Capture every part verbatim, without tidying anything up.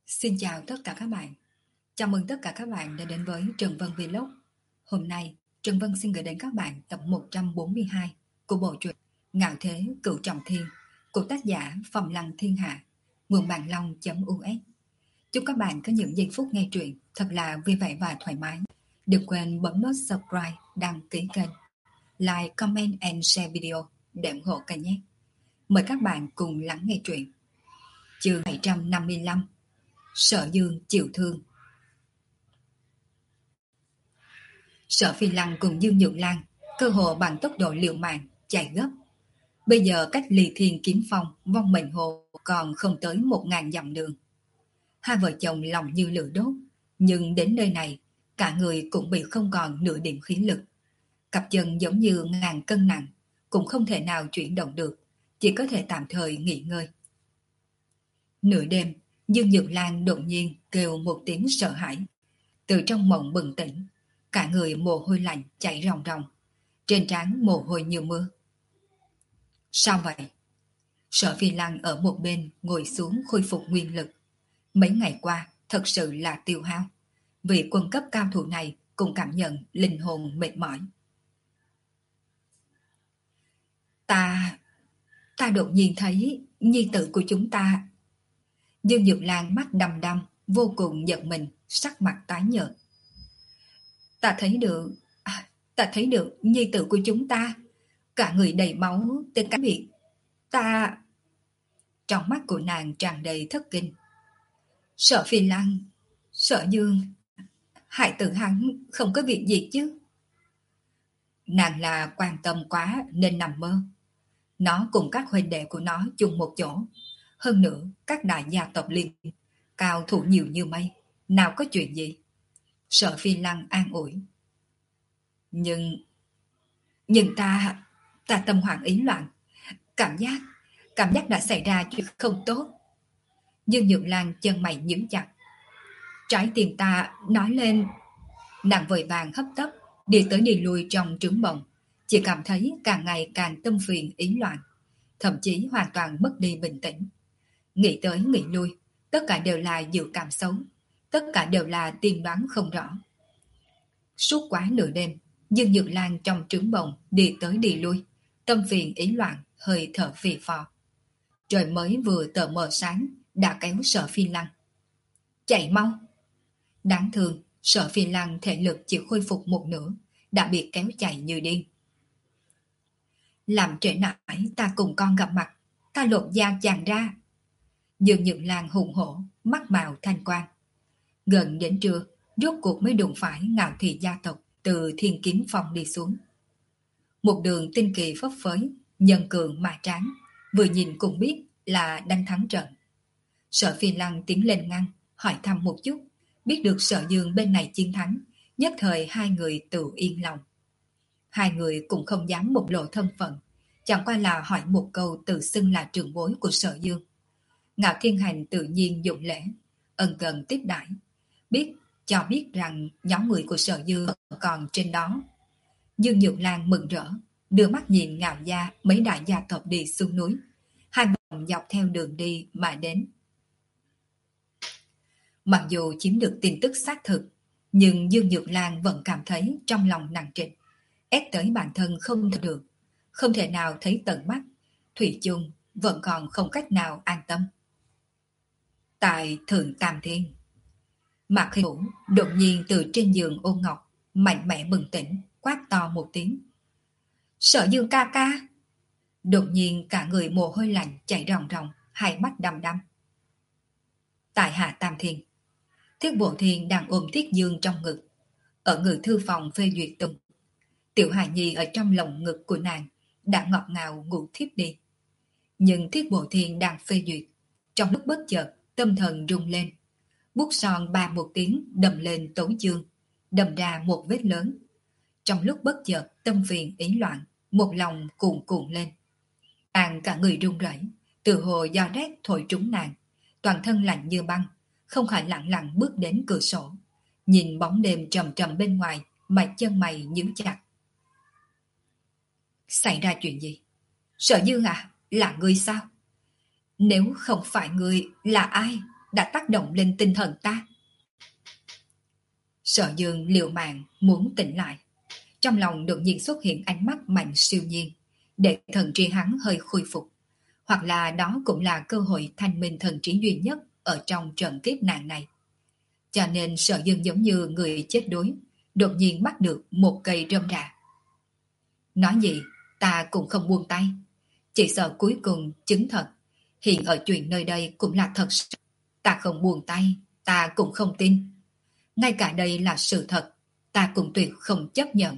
Xin chào tất cả các bạn. Chào mừng tất cả các bạn đã đến với Trần Vân Vlog. Hôm nay, Trần Vân xin gửi đến các bạn tập một trăm bốn mươi hai của bộ truyện Ngạo Thế Cửu Trọng Thiên của tác giả Phong Lăng Thiên Hạ, nguồn bàn long.us. Chúc các bạn có những giây phút nghe truyện thật là vui vẻ và thoải mái. Đừng quên bấm nút subscribe, đăng ký kênh, like, comment and share video để ủng hộ kênh nhé. Mời các bạn cùng lắng nghe truyện. Chương bảy trăm năm mươi lăm, Sở Dương chịu thương. Sở Phi Lăng cùng Dương Nhược Lan cơ hồ bằng tốc độ liều mạng chạy gấp. Bây giờ cách Ly Thiên Kiếm Phong Vong Mệnh Hồ còn không tới một ngàn dặm đường. Hai vợ chồng lòng như lửa đốt, nhưng đến nơi này cả người cũng bị không còn nửa điểm khí lực. Cặp chân giống như ngàn cân nặng, cũng không thể nào chuyển động được, chỉ có thể tạm thời nghỉ ngơi. Nửa đêm, Dương Nhược Lan đột nhiên kêu một tiếng sợ hãi. Từ trong mộng bừng tỉnh, cả người mồ hôi lạnh chảy ròng ròng, trên trán mồ hôi như mưa. Sao vậy? Sở Phi Lăng ở một bên ngồi xuống khôi phục nguyên lực. Mấy ngày qua thật sự là tiêu hao. Vị quân cấp cao thủ này cũng cảm nhận linh hồn mệt mỏi. Ta... ta đột nhiên thấy nhi tử của chúng ta. Dương Nhược Lan mắt đăm đăm, vô cùng giận mình, sắc mặt tái nhợt. Ta thấy được, à, ta thấy được nhi tử của chúng ta, cả người đầy máu, tới cá miệng. Ta... Trong mắt của nàng tràn đầy thất kinh. Sở Phi Lăng, Sở Dương, hại tử hắn không có việc gì chứ? Nàng là quan tâm quá nên nằm mơ. Nó cùng các huynh đệ của nó chung một chỗ. Hơn nữa, các đại gia tộc liên cao thủ nhiều như mây, nào có chuyện gì? Sở Phi Lăng an ủi. Nhưng... Nhưng ta... ta tâm hoảng ý loạn. Cảm giác... cảm giác đã xảy ra chuyện không tốt. Dương Nhược Lan chân mày nhíu chặt. Trái tim ta nói lên. Nàng vội vàng hấp tấp, đi tới đi lui trong trướng bồng. Chỉ cảm thấy càng ngày càng tâm phiền ý loạn, thậm chí hoàn toàn mất đi bình tĩnh. Nghĩ tới nghĩ lui, tất cả đều là dự cảm xấu, tất cả đều là tiên đoán không rõ. Suốt quá nửa đêm, Dương Nhược Lan trong trướng bồng đi tới đi lui, tâm phiền ý loạn, hơi thở phì phò. Trời mới vừa tờ mờ sáng đã kéo Sở Phi Lăng. Chạy mau! Đáng thương, Sở Phi Lăng thể lực chỉ khôi phục một nửa, đã bị kéo chạy như điên. Làm trễ nải ta cùng con gặp mặt, ta lột da chàng ra. Dương Nhược Lan hùng hổ, mắt màu thanh quang. Gần đến trưa, rốt cuộc mới đụng phải Ngạo Thị gia tộc từ Thiên Kiếm Phong đi xuống. Một đường tinh kỳ phấp phới, nhân cường mà tráng, vừa nhìn cũng biết là đánh thắng trận. Sở Phi Lăng tiến lên ngăn, hỏi thăm một chút, biết được Sở Dương bên này chiến thắng, nhất thời hai người tự yên lòng. Hai người cũng không dám bộc lộ thân phận, chẳng qua là hỏi một câu tự xưng là trưởng bối của Sở Dương. Ngạo Thiên Hành tự nhiên dụng lễ, ân cần tiếp đãi, biết cho biết rằng nhóm người của Sở Dương còn trên đó. Dương Nhược Lan mừng rỡ, đưa mắt nhìn Ngạo gia mấy đại gia tộc đi xuống núi, hai bọn dọc theo đường đi mà đến. Mặc dù chiếm được tin tức xác thực, nhưng Dương Nhược Lan vẫn cảm thấy trong lòng nặng trịch, ép tới bản thân không thở được, không thể nào thấy tận mắt, thủy chung vẫn còn không cách nào an tâm. Tại Thượng Tam Thiên, Mạc Khinh Vũ đột nhiên từ trên giường ôm ngọc, mạnh mẽ bừng tỉnh, quát to một tiếng. Sở Dương ca ca! Đột nhiên cả người mồ hôi lạnh chảy ròng ròng, hai mắt đăm đăm. Tại Hạ Tam Thiên, Thiết Bộ Thiên đang ôm Thiết Dương trong ngực, ở ngự thư phòng phê duyệt tùng. Tiểu Hài Nhi ở trong lồng ngực của nàng đã ngọt ngào ngủ thiếp đi. Nhưng Thiết Bộ Thiên đang phê duyệt, trong lúc bất chợt tâm thần rung lên, bút son ba một tiếng đầm lên tấu chương, đầm ra một vết lớn. Trong lúc bất chợt tâm phiền ý loạn, một lòng cuồn cuộn lên. Nàng cả người run rẩy, từ hồ do rét thổi trúng nàng, toàn thân lạnh như băng, không khỏi lặng lặng bước đến cửa sổ, nhìn bóng đêm trầm trầm bên ngoài, mà chân mày nhíu chặt. Xảy ra chuyện gì? Sở Dương à, là ngươi sao? Nếu không phải ngươi, là ai? đã tác động lên tinh thần ta. Sở Dương liều mạng muốn tỉnh lại. Trong lòng đột nhiên xuất hiện ánh mắt mạnh siêu nhiên, để thần trí hắn hơi khôi phục. Hoặc là đó cũng là cơ hội thanh minh thần trí duy nhất ở trong trận kiếp nạn này. Cho nên Sở Dương giống như người chết đuối, đột nhiên bắt được một cây rơm rạ. Nói gì, ta cũng không buông tay. Chỉ sợ cuối cùng chứng thật, hiện ở chuyện nơi đây cũng là thật sự. Ta không buông tay, ta cũng không tin. Ngay cả đây là sự thật, ta cũng tuyệt không chấp nhận.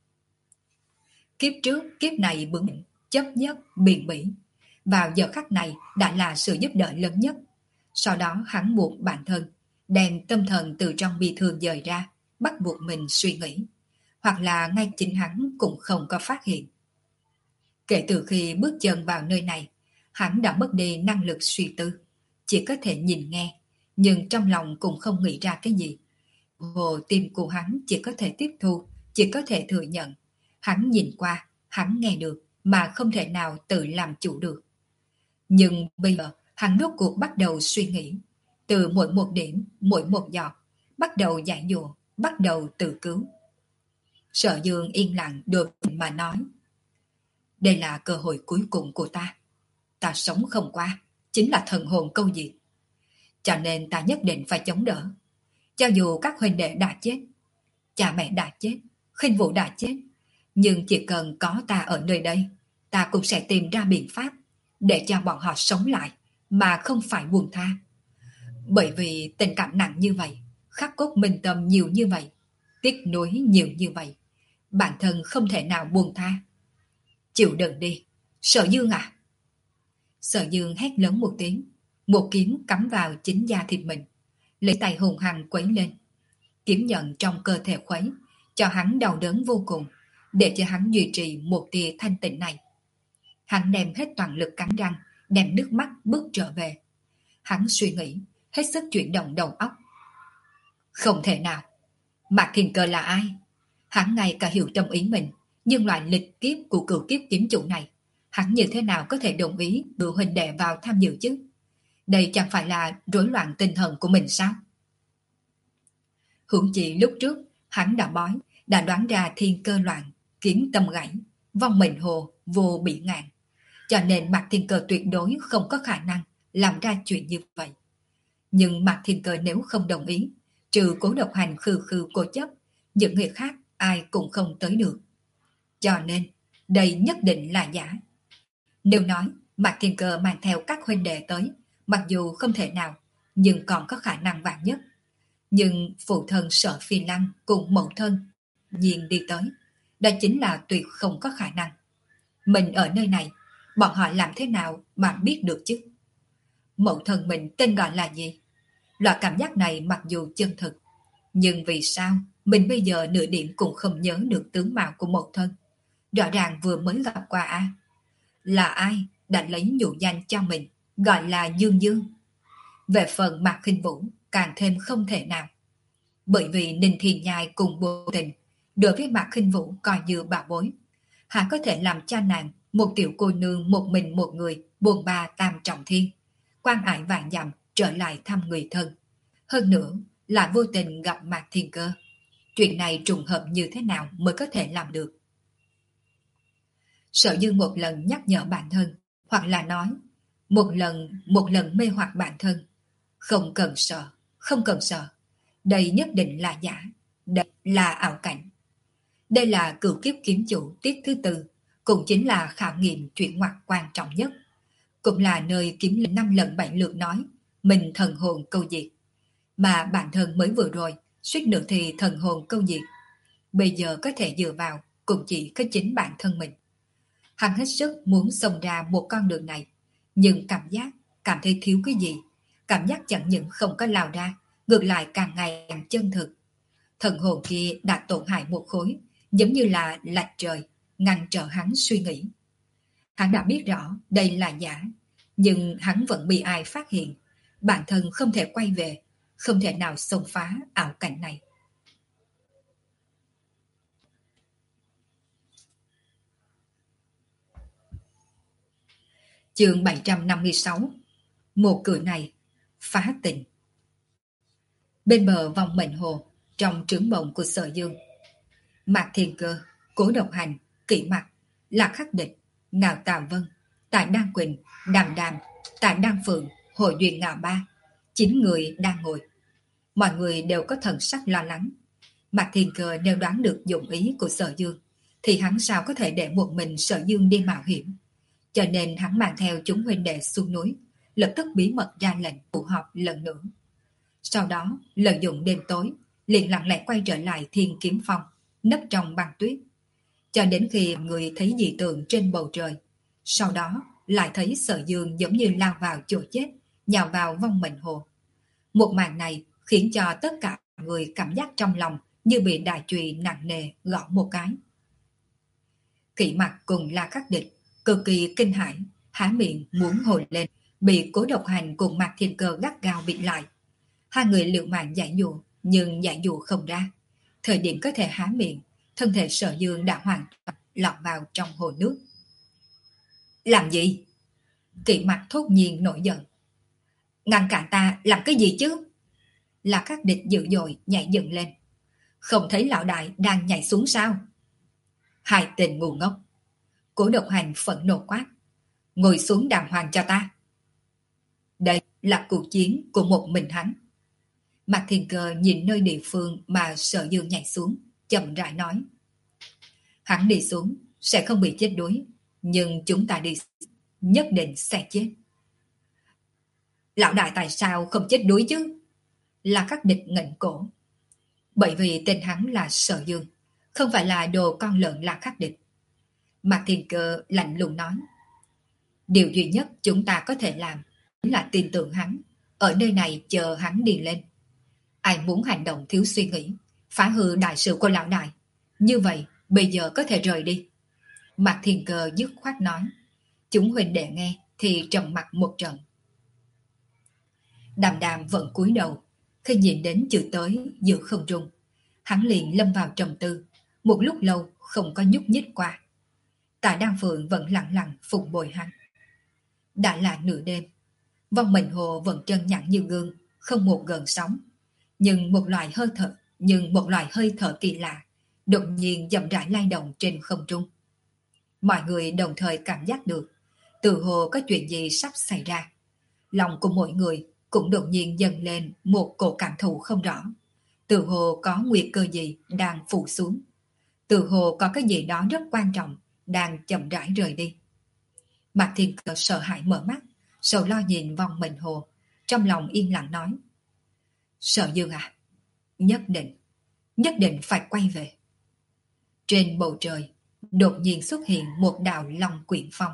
Kiếp trước, kiếp này bướng bỉnh, chấp nhất, biền bỉ. Vào giờ khắc này đã là sự giúp đỡ lớn nhất. Sau đó hắn buộc bản thân, đem tâm thần từ trong bi thương dời ra, bắt buộc mình suy nghĩ. Hoặc là ngay chính hắn cũng không có phát hiện. Kể từ khi bước chân vào nơi này, hắn đã mất đi năng lực suy tư. Chỉ có thể nhìn nghe, nhưng trong lòng cũng không nghĩ ra cái gì. Hồ tim của hắn chỉ có thể tiếp thu, chỉ có thể thừa nhận. Hắn nhìn qua, hắn nghe được, mà không thể nào tự làm chủ được. Nhưng bây giờ, hắn rốt cuộc bắt đầu suy nghĩ. Từ mỗi một điểm, mỗi một giọt, bắt đầu giải dụa, bắt đầu tự cứu. Sở Dương yên lặng đột mà nói. Đây là cơ hội cuối cùng của ta. Ta sống không qua, chính là thần hồn câu diệt. Cho nên ta nhất định phải chống đỡ. Cho dù các huynh đệ đã chết, cha mẹ đã chết, Khinh Vũ đã chết, nhưng chỉ cần có ta ở nơi đây, ta cũng sẽ tìm ra biện pháp để cho bọn họ sống lại mà không phải buông tha. Bởi vì tình cảm nặng như vậy, khắc cốt minh tâm nhiều như vậy, tiếc nuối nhiều như vậy, bản thân không thể nào buông tha. Chịu đựng đi, Sở Dương à! Sở Dương hét lớn một tiếng, một kiếm cắm vào chính da thịt mình, lấy tay hùng hăng quấy lên. Kiếm nhận trong cơ thể khuấy, cho hắn đau đớn vô cùng, để cho hắn duy trì một tia thanh tịnh này. Hắn đem hết toàn lực cắn răng, đem nước mắt bước trở về. Hắn suy nghĩ, hết sức chuyển động đầu óc. Không thể nào! Mạc Thiên Cơ là ai? Hắn ngay cả hiểu tâm ý mình, nhưng loại lịch kiếp của cửu kiếp kiếm chủ này, hắn như thế nào có thể đồng ý đưa huynh đệ vào tham dự chứ? Đây chẳng phải là rối loạn tinh thần của mình sao? Huống chi lúc trước, hắn đã bói, đã đoán ra thiên cơ loạn, kiếm tâm gãy, vong mệnh hồ, vô bị ngạn. Cho nên Mạc Thiên Cơ tuyệt đối không có khả năng làm ra chuyện như vậy. Nhưng Mạc Thiên Cơ nếu không đồng ý, trừ Cố Độc Hành khư khư cố chấp, những người khác ai cũng không tới được. Cho nên, đây nhất định là giả. Nếu nói Mạc Thiên Cơ mang theo các huynh đệ tới, mặc dù không thể nào, nhưng còn có khả năng vạn nhất. Nhưng phụ thân Sở Phi Lăng cùng mẫu thân nhiên đi tới, đó chính là tuyệt không có khả năng. Mình ở nơi này, bọn họ làm thế nào mà biết được chứ? Mẫu thân mình tên gọi là gì? Loại cảm giác này mặc dù chân thực, nhưng vì sao mình bây giờ nửa điểm cũng không nhớ được tướng mạo của mẫu thân? Rõ ràng vừa mới gặp qua a. Là ai đã lấy nhũ danh cho mình, gọi là Dương Dương? Về phần Mạc Khinh Vũ, càng thêm không thể nào. Bởi vì Ninh Thiên Nhai cùng Vô Tình, đối với Mạc Khinh Vũ coi như bảo bối. Hắn có thể làm cha nàng, một tiểu cô nương một mình một người, buồn ba tam trọng thiên, quan ải vạn dặm trở lại thăm người thân. Hơn nữa là Vô Tình gặp Mạc Thiên Cơ. Chuyện này trùng hợp như thế nào mới có thể làm được? Sở Dương một lần nhắc nhở bản thân, hoặc là nói, một lần một lần mê hoặc bản thân. Không cần sợ, không cần sợ. Đây nhất định là giả, đây là ảo cảnh. Đây là cửu kiếp kiếm chủ tiết thứ tư, cũng chính là khảo nghiệm chuyển ngoặt quan trọng nhất. Cũng là nơi kiếm linh năm lần bảy lượt nói, mình thần hồn câu diệt. Mà bản thân mới vừa rồi, suýt nữa thì thần hồn câu diệt. Bây giờ có thể dựa vào, cũng chỉ có chính bản thân mình. Hắn hết sức muốn xông ra một con đường này, nhưng cảm giác, cảm thấy thiếu cái gì. Cảm giác chẳng những không có lao ra, ngược lại càng ngày càng chân thực. Thần hồn kia đã tổn hại một khối, giống như là lạch trời, ngăn trở hắn suy nghĩ. Hắn đã biết rõ đây là giả, nhưng hắn vẫn bị ai phát hiện. Bản thân không thể quay về, không thể nào xông phá ảo cảnh này. Chương bảy trăm năm mươi sáu. Một cửa này, phá tình. Bên bờ vòng mệnh hồ, trong trướng mộng của Sở Dương, Mạc Thiên Cơ, Cố Độc Hành, Kỷ Mặc, Lạc Khắc Địch, Ngạo Tào Vân, Tại Đan Quỳnh, Đàm Đàm, Tại Đan Phượng, Hội Duyên Ngạo Ba, chín người đang ngồi. Mọi người đều có thần sắc lo lắng. Mạc Thiên Cơ nếu đoán được dụng ý của Sở Dương, thì hắn sao có thể để một mình Sở Dương đi mạo hiểm. Cho nên hắn mang theo chúng huynh đệ xuống núi, lập tức bí mật ra lệnh tụ họp lần nữa. Sau đó, lợi dụng đêm tối, liền lặng lẽ quay trở lại Thiên Kiếm Phong, nấp trong băng tuyết. Cho đến khi người thấy dị tượng trên bầu trời, sau đó lại thấy Sở Dương giống như lao vào chỗ chết, nhào vào vong mệnh hồ. Một màn này khiến cho tất cả người cảm giác trong lòng như bị đại chùy nặng nề gõ một cái. Kỷ Mặc cùng La Khắc Địch cực kỳ kinh hãi, há miệng muốn hồi lên, bị Cố Độc Hành cùng Mạc Thiên Cơ gắt gao bịt lại. Hai người liều mạng giải dụ, nhưng giải dụ không ra. Thời điểm có thể há miệng, thân thể Sở Dương đã hoàn toàn lọt vào trong hồ nước. Làm gì? Kỷ Mặc thốt nhiên nổi giận. Ngăn cản ta làm cái gì chứ? La Khắc Địch dữ dội nhảy dựng lên. Không thấy lão đại đang nhảy xuống sao? Hai tên ngu ngốc. Cố Độc Hành phẫn nộ quát. Ngồi xuống đàng hoàng cho ta. Đây là cuộc chiến của một mình hắn. Mạc Thiên Cơ nhìn nơi địa phương mà Sở Dương nhảy xuống, chậm rãi nói. Hắn đi xuống sẽ không bị chết đuối, nhưng chúng ta đi nhất định sẽ chết. Lão đại tại sao không chết đuối chứ? Là Khắc Địch ngẩng cổ. Bởi vì tên hắn là Sở Dương, không phải là đồ con lợn La Khắc Địch. Mạc Thiên Cơ lạnh lùng nói. Điều duy nhất chúng ta có thể làm chính là tin tưởng hắn, ở nơi này chờ hắn đi lên. Ai muốn hành động thiếu suy nghĩ, phá hư đại sự của lão đại, như vậy bây giờ có thể rời đi. Mạc Thiên Cơ dứt khoát nói. Chúng huynh đệ nghe thì trầm mặt một trận. Đàm Đàm vẫn cúi đầu, khi nhìn đến chữ tới giữa không trung, hắn liền lâm vào trầm tư, một lúc lâu không có nhúc nhích qua. Tại Đan Phượng vẫn lặng lặng phụng bồi hắn. Đã là nửa đêm, vong mệnh hồ vẫn trơn nhẵn như gương, không một gợn sóng, nhưng một loại hơi thở, nhưng một loại hơi thở kỳ lạ đột nhiên chậm rãi lay động trên không trung. Mọi người đồng thời cảm giác được, tự hồ có chuyện gì sắp xảy ra. Lòng của mỗi người cũng đột nhiên dâng lên một cổ cảm thụ không rõ. Tự hồ có nguy cơ gì đang phủ xuống. Tự hồ có cái gì đó rất quan trọng đang chậm rãi rời đi. Mạc Thiên Cơ sợ hãi mở mắt, sầu lo nhìn vòng mệnh hồ, trong lòng yên lặng nói. Sở Dương à, nhất định, nhất định phải quay về. Trên bầu trời, đột nhiên xuất hiện một đạo long quyển phong.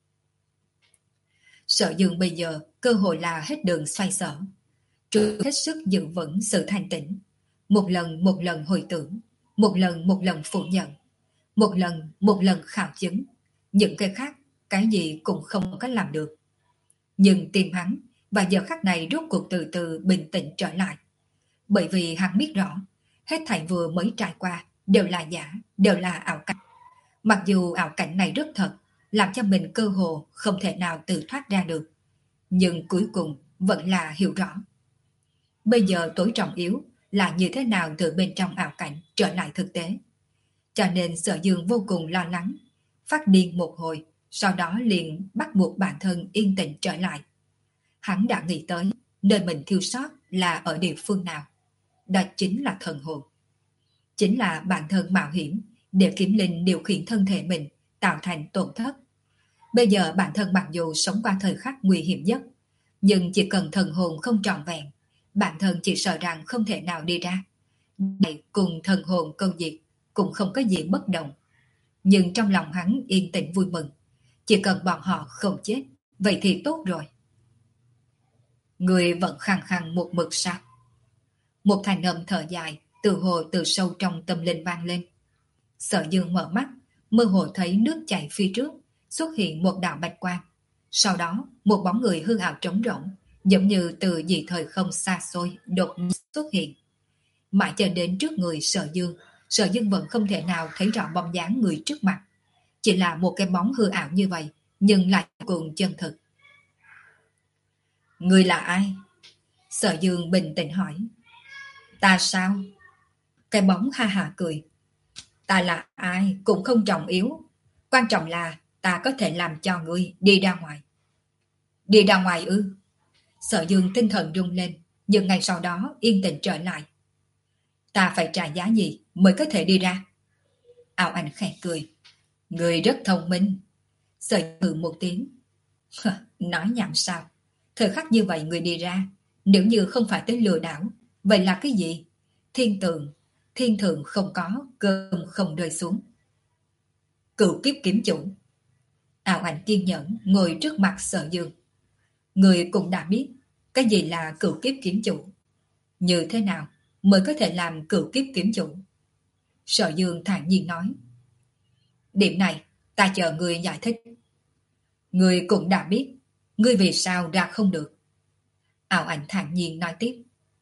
Sở Dương bây giờ cơ hội là hết đường xoay sở, trước hết sức giữ vững sự thanh tĩnh, một lần một lần hồi tưởng, một lần một lần phủ nhận, một lần một lần khảo chứng, những cái khác cái gì cũng không có làm được. Nhưng tim hắn và giờ khắc này rốt cuộc từ từ bình tĩnh trở lại, bởi vì hắn biết rõ hết thảy vừa mới trải qua đều là giả, đều là ảo cảnh. Mặc dù ảo cảnh này rất thật, làm cho mình cơ hồ không thể nào tự thoát ra được, nhưng cuối cùng vẫn là hiểu rõ. Bây giờ tối trọng yếu là như thế nào từ bên trong ảo cảnh trở lại thực tế. Cho nên Sở Dương vô cùng lo lắng, phát điên một hồi, sau đó liền bắt buộc bản thân yên tĩnh trở lại. Hắn đã nghĩ tới nơi mình thiếu sót là ở địa phương nào. Đó chính là thần hồn. Chính là bản thân mạo hiểm để kiếm linh điều khiển thân thể mình tạo thành tổn thất. Bây giờ bản thân mặc dù sống qua thời khắc nguy hiểm nhất, nhưng chỉ cần thần hồn không trọn vẹn, bản thân chỉ sợ rằng không thể nào đi ra. Này cùng thần hồn câu diệt cũng không có gì bất đồng. Nhưng trong lòng hắn yên tĩnh vui mừng. Chỉ cần bọn họ không chết, vậy thì tốt rồi. Người vẫn khăng khăng một mực sao? Một thanh âm thở dài từ hồ từ sâu trong tâm linh vang lên. Sở Dương mở mắt, mơ hồ thấy nước chảy phía trước, xuất hiện một đạo bạch quang. Sau đó, một bóng người hư ảo trống rỗng, giống như từ dị thời không xa xôi đột nhiên xuất hiện. Mãi cho đến trước người Sở Dương, Sở Dương vẫn không thể nào thấy rõ bóng dáng người trước mặt. Chỉ là một cái bóng hư ảo như vậy, nhưng lại cùng chân thực. Người là ai? Sở Dương bình tĩnh hỏi. Ta sao? Cái bóng ha ha cười. Ta là ai cũng không trọng yếu. Quan trọng là ta có thể làm cho ngươi đi ra ngoài. Đi ra ngoài ư? Sở Dương tinh thần rung lên, nhưng ngay sau đó yên tĩnh trở lại. Ta phải trả giá gì mới có thể đi ra? Ảo Ảnh khẽ cười. Ngươi rất thông minh. Sở Dương một tiếng. Nói nhảm sao? Thời khắc như vậy người đi ra, nếu như không phải tới lừa đảo, vậy là cái gì? Thiên tượng, thiên thượng không có, cơm không rơi xuống. Cựu kiếp kiếm chủ. Ảo Ảnh kiên nhẫn ngồi trước mặt Sở Dương. Người cũng đã biết cái gì là cựu kiếp kiếm chủ. Như thế nào mới có thể làm cựu kiếp kiếm chủ? Sở Dương thản nhiên nói. Điểm này ta chờ người giải thích. Người cũng đã biết, ngươi vì sao ra không được? Ảo Ảnh thản nhiên nói tiếp.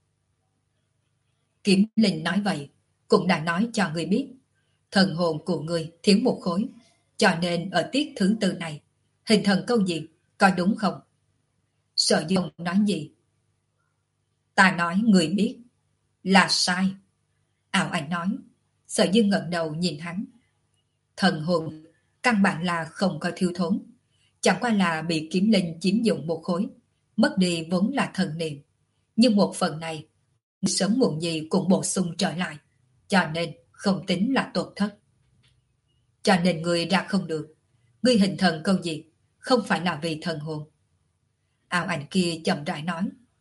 Kiếm Linh nói vậy, cũng đã nói cho người biết. Thần hồn của người thiếu một khối, cho nên ở tiết thứ tư này, hình thần câu gì, có đúng không? Sở Dương nói gì? Ta nói người biết, là sai. Ảo Ảnh nói. Sở Dương ngẩng đầu nhìn hắn. Thần hồn, căn bản là không có thiếu thốn. Chẳng qua là bị kiếm linh chiếm dụng một khối, mất đi vốn là thần niệm. Nhưng một phần này, sớm muộn gì cũng bổ sung trở lại, cho nên không tính là tổn thất. Cho nên người ra không được. Ngươi hình thần câu gì, không phải là vì thần hồn. Ảo Ảnh kia chậm rãi nói.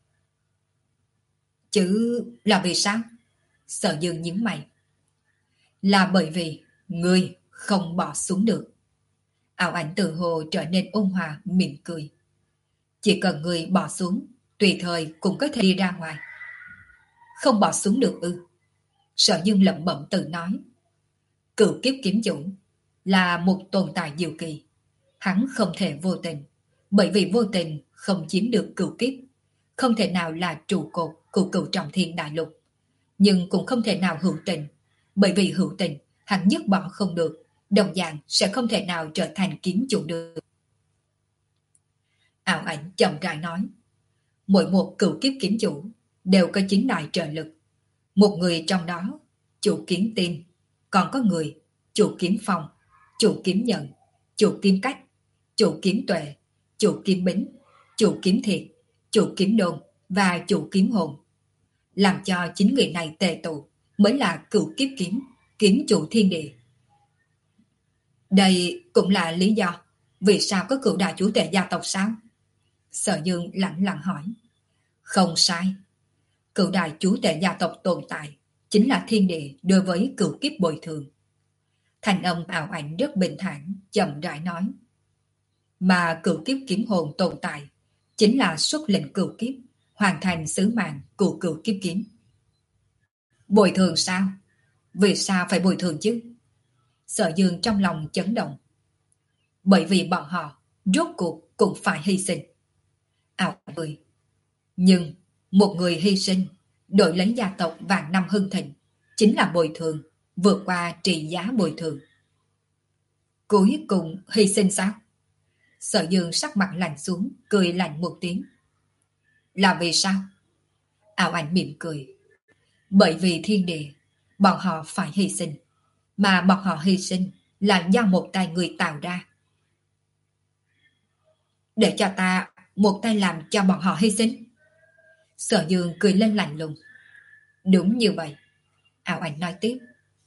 Chứ là vì sao? Sở Dương nhíu mày. Là bởi vì ngươi không bỏ xuống được. Ảo Ảnh tự hồ trở nên ôn hòa mỉm cười. Chỉ cần ngươi bỏ xuống, tùy thời cũng có thể đi ra ngoài. Không bỏ xuống được ư? Sở Dương lẩm bẩm tự nói. Cựu kiếp kiếm chủ là một tồn tại diệu kỳ. Hắn không thể vô tình, bởi vì vô tình không chiếm được cựu kiếp, không thể nào là trụ cột của cựu trọng thiên đại lục. Nhưng cũng không thể nào hữu tình, bởi vì hữu tình hắn dứt bỏ không được, đồng dạng sẽ không thể nào trở thành kiếm chủ được. Ảo Ảnh chậm rãi nói. Mỗi một cựu kiếp kiếm chủ đều có chín đại trợ lực. Một người trong đó, chủ kiếm tim, còn có người, chủ kiếm phong, chủ kiếm nhận, chủ kiếm cách, chủ kiếm tuệ, chủ kiếm bính, chủ kiếm thiệt, chủ kiếm đồn và chủ kiếm hồn. Làm cho chín người này tề tụ mới là cựu kiếp kiếm, kiếm chủ thiên địa. Đây cũng là lý do vì sao có cựu đại chủ tể gia tộc sao? Sở Dương lặng lặng hỏi. Không sai. Cựu đại chủ tể gia tộc tồn tại chính là thiên địa đối với cựu kiếp bồi thường. Thành âm Ảo Ảnh rất bình thản, chậm rãi nói. Mà cựu kiếp kiếm hồn tồn tại chính là xuất lệnh cựu kiếp, hoàn thành sứ mạng của cựu kiếp kiếm. Bồi thường sao? Vì sao phải bồi thường chứ? Sở Dương trong lòng chấn động. Bởi vì bọn họ rốt cuộc cũng phải hy sinh. Ảo cười. Nhưng một người hy sinh đổi lấy gia tộc vạn năm hưng thịnh chính là bồi thường, vượt qua trị giá bồi thường. Cuối cùng hy sinh sao? Sở Dương sắc mặt lạnh xuống, cười lạnh một tiếng. Là vì sao? Ảo Ảnh mỉm cười. Bởi vì thiên địa, bọn họ phải hy sinh. Mà bọn họ hy sinh là do một tay người tạo ra. Để cho ta một tay làm cho bọn họ hy sinh. Sở Dương cười lên lạnh lùng. Đúng như vậy. Ảo Ảnh nói tiếp.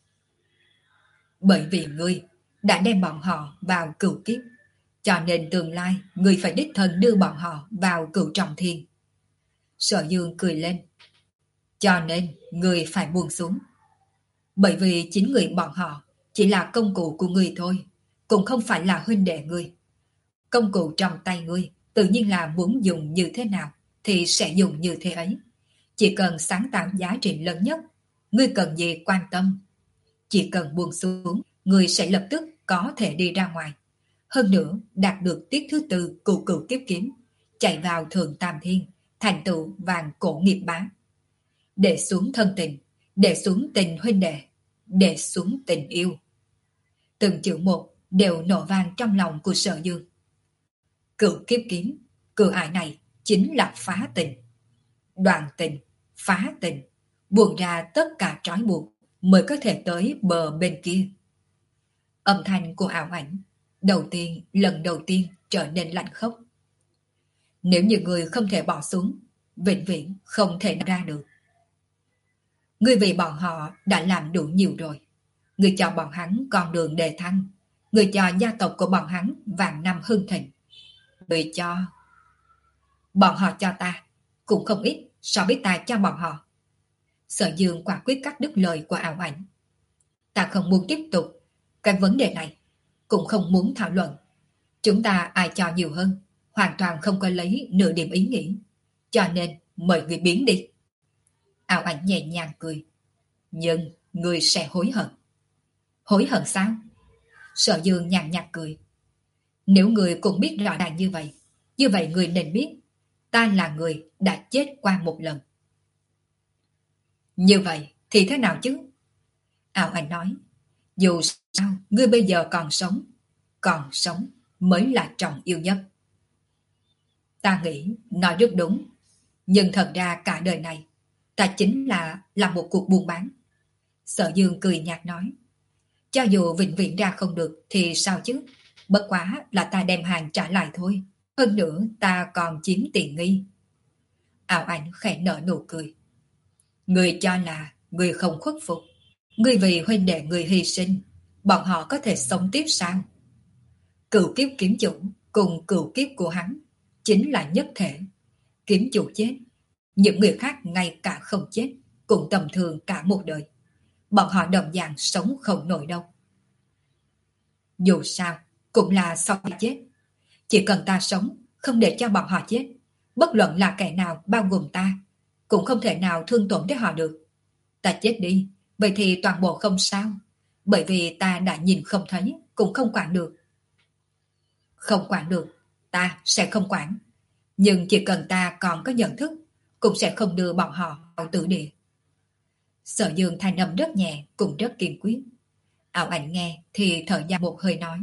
Bởi vì ngươi đã đem bọn họ vào cửu kiếp, cho nên tương lai ngươi phải đích thân đưa bọn họ vào cửu trọng thiên. Sở Dương cười lên. Cho nên ngươi phải buông xuống. Bởi vì chính người bọn họ chỉ là công cụ của ngươi thôi, cũng không phải là huynh đệ ngươi. Công cụ trong tay ngươi tự nhiên là muốn dùng như thế nào thì sẽ dùng như thế ấy. Chỉ cần sáng tạo giá trị lớn nhất, ngươi cần gì quan tâm. Chỉ cần buông xuống, ngươi sẽ lập tức có thể đi ra ngoài. Hơn nữa, đạt được tiết thứ tư của cửu kiếp kiếm, chạy vào thượng tam thiên, thành tựu vàng cổ nghiệp bá. Để xuống thân tình, để xuống tình huynh đệ, để xuống tình yêu. Từng chữ một đều nổ vang trong lòng của Sở Dương. Cửu kiếp kiếm, cửa ải này chính là phá tình. Đoạn tình, phá tình, buông ra tất cả trói buộc mới có thể tới bờ bên kia. Âm thanh của ảo ảnh, đầu tiên, lần đầu tiên trở nên lạnh khốc. Nếu như người không thể bỏ xuống, vĩnh viễn không thể ra được. Ngươi vì bọn họ đã làm đủ nhiều rồi. Ngươi cho bọn hắn con đường đề thăng. Ngươi cho gia tộc của bọn hắn vạn năm hưng thịnh. Ngươi cho... Bọn họ cho ta, cũng không ít so với ta cho bọn họ. Sở Dương quả quyết cắt đứt lời của ảo ảnh. Ta không muốn tiếp tục cái vấn đề này, cũng không muốn thảo luận. Chúng ta ai cho nhiều hơn, hoàn toàn không có lấy nửa điểm ý nghĩ. Cho nên mời người biến đi. Ảo ảnh nhẹ nhàng cười. Nhưng người sẽ hối hận. Hối hận sao? Sở Dương nhàn nhạt cười. Nếu người cũng biết rõ ràng như vậy, như vậy người nên biết ta là người đã chết qua một lần. Như vậy thì thế nào chứ? Ảo ảnh nói. Dù sao, ngươi bây giờ còn sống. Còn sống mới là trọng yêu nhất. Ta nghĩ nói rất đúng. Nhưng thật ra cả đời này ta chính là làm một cuộc buôn bán. Sở Dương cười nhạt nói. Cho dù vĩnh viễn ra không được thì sao chứ? Bất quá là ta đem hàng trả lại thôi. Hơn nữa ta còn chiếm tiền nghi. Ảo ảnh khẽ nở nụ cười. Người cho là người không khuất phục. Người vì huynh đệ người hy sinh, bọn họ có thể sống tiếp sao? Cửu kiếp kiếm chủ cùng cửu kiếp của hắn chính là nhất thể. Kiếm chủ chết, những người khác ngay cả không chết cũng tầm thường cả một đời. Bọn họ đồng dạng sống không nổi đâu. Dù sao cũng là sau khi chết. Chỉ cần ta sống, không để cho bọn họ chết, bất luận là kẻ nào bao gồm ta, cũng không thể nào thương tổn đến họ được. Ta chết đi, vậy thì toàn bộ không sao. Bởi vì ta đã nhìn không thấy, cũng không quản được. Không quản được, ta sẽ không quản. Nhưng chỉ cần ta còn có nhận thức, cũng sẽ không đưa bọn họ vào tử địa. Sở Dương thanh âm rất nhẹ, cũng rất kiên quyết. Ảo ảnh nghe thì thở dài một hơi nói.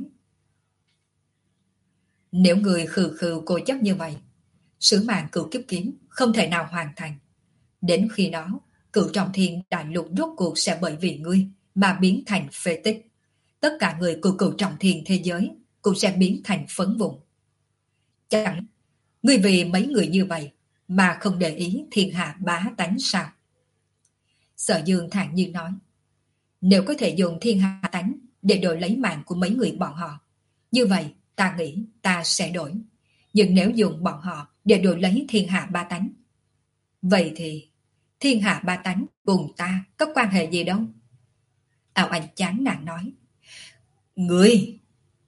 Nếu người khừ khừ cố chấp như vậy, sứ mạng cửu kiếp kiếm không thể nào hoàn thành. Đến khi đó, cửu trọng thiên đại lục rốt cuộc sẽ bởi vì ngươi mà biến thành phế tích. Tất cả người của cửu trọng thiên thế giới cũng sẽ biến thành phấn vụn. Chẳng ngươi vì mấy người như vậy mà không để ý thiên hạ bá tánh sao? Sở Dương thản nhiên nói. Nếu có thể dùng thiên hạ tánh để đổi lấy mạng của mấy người bọn họ, như vậy ta nghĩ ta sẽ đổi. Nhưng nếu dùng bọn họ để đổi lấy thiên hạ ba tánh, vậy thì thiên hạ ba tánh cùng ta có quan hệ gì đâu? Ảo ảnh chán nản nói. Ngươi!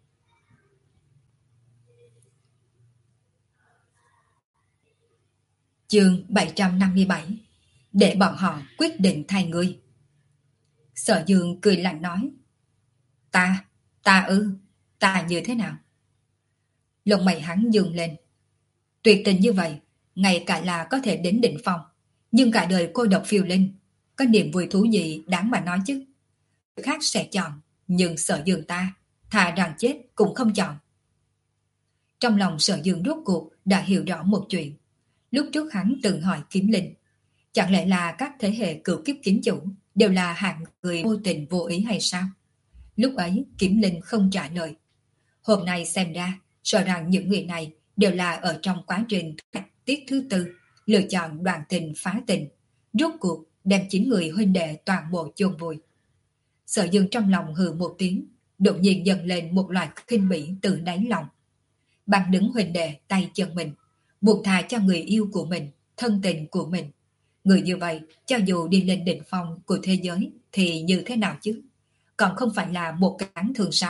Chương bảy trăm năm mươi bảy. Để bọn họ quyết định thay ngươi. Sở Dương cười lạnh nói. Ta, ta ư, ta như thế nào? Lông mày hắn dương lên. Tuyệt tình như vậy, ngay cả là có thể đến đỉnh phong, nhưng cả đời cô độc phiêu linh, có niềm vui thú gì đáng mà nói chứ? Người khác sẽ chọn, nhưng Sở Dương ta, thà rằng chết cũng không chọn. Trong lòng Sở Dương rốt cuộc đã hiểu rõ một chuyện. Lúc trước hắn từng hỏi Kiếm Linh, chẳng lẽ là các thế hệ cửu kiếp kiếm chủ đều là hạng người vô tình vô ý hay sao? Lúc ấy Kiếm Linh không trả lời. Hôm nay xem ra, rõ ràng những người này đều là ở trong quá trình tiết thứ tư, lựa chọn đoàn tình phá tình, rốt cuộc đem chín người huynh đệ toàn bộ chôn vùi. Sở Dương trong lòng hừ một tiếng, đột nhiên dâng lên một loại khinh bỉ từ đáy lòng. Bằng đứng huynh đệ tay chân mình, buộc thà cho người yêu của mình, thân tình của mình. Người như vậy, cho dù đi lên đỉnh phong của thế giới thì như thế nào chứ? Còn không phải là một cái án thường sao?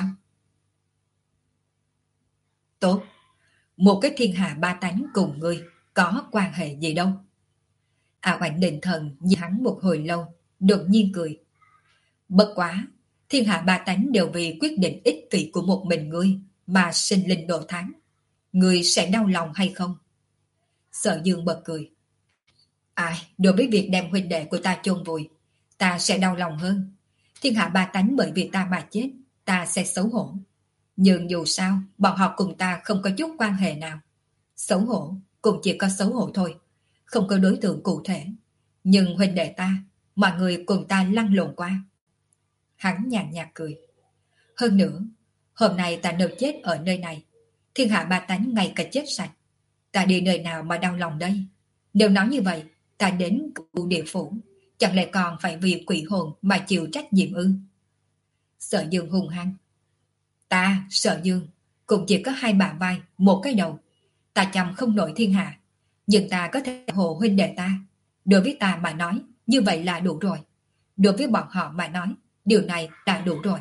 Tốt, một cái thiên hạ ba tánh cùng ngươi có quan hệ gì đâu? Ảo ảnh định thần nhìn hắn một hồi lâu, đột nhiên cười. Bất quá, thiên hạ ba tánh đều vì quyết định ích kỷ của một mình ngươi mà sinh linh độ tháng. Ngươi sẽ đau lòng hay không? Sở Dương bật cười. Ai, đối với việc đem huynh đệ của ta chôn vùi, ta sẽ đau lòng hơn. Thiên hạ ba tánh bởi vì ta mà chết, ta sẽ xấu hổ. Nhưng dù sao, bọn họ cùng ta không có chút quan hệ nào. Xấu hổ, cũng chỉ có xấu hổ thôi. không có đối tượng cụ thể. Nhưng huynh đệ ta, mọi người cùng ta lăn lộn qua. Hắn nhàn nhạt cười. Hơn nữa, hôm nay ta nợ chết ở nơi này. Thiên hạ ba tánh ngay cả chết sạch. Ta đi nơi nào mà đau lòng đây? Nếu nói như vậy, ta đến cựu địa phủ, chẳng lẽ còn phải vì quỷ hồn mà chịu trách nhiệm ư? Sở Dương hung hăng. Ta, Sở Dương, cũng chỉ có hai bả vai, một cái đầu. Ta chăm không nổi thiên hạ, nhưng ta có thể hộ huynh đệ ta. Đối với ta mà nói, như vậy là đủ rồi. Đối với bọn họ mà nói, điều này đã đủ rồi.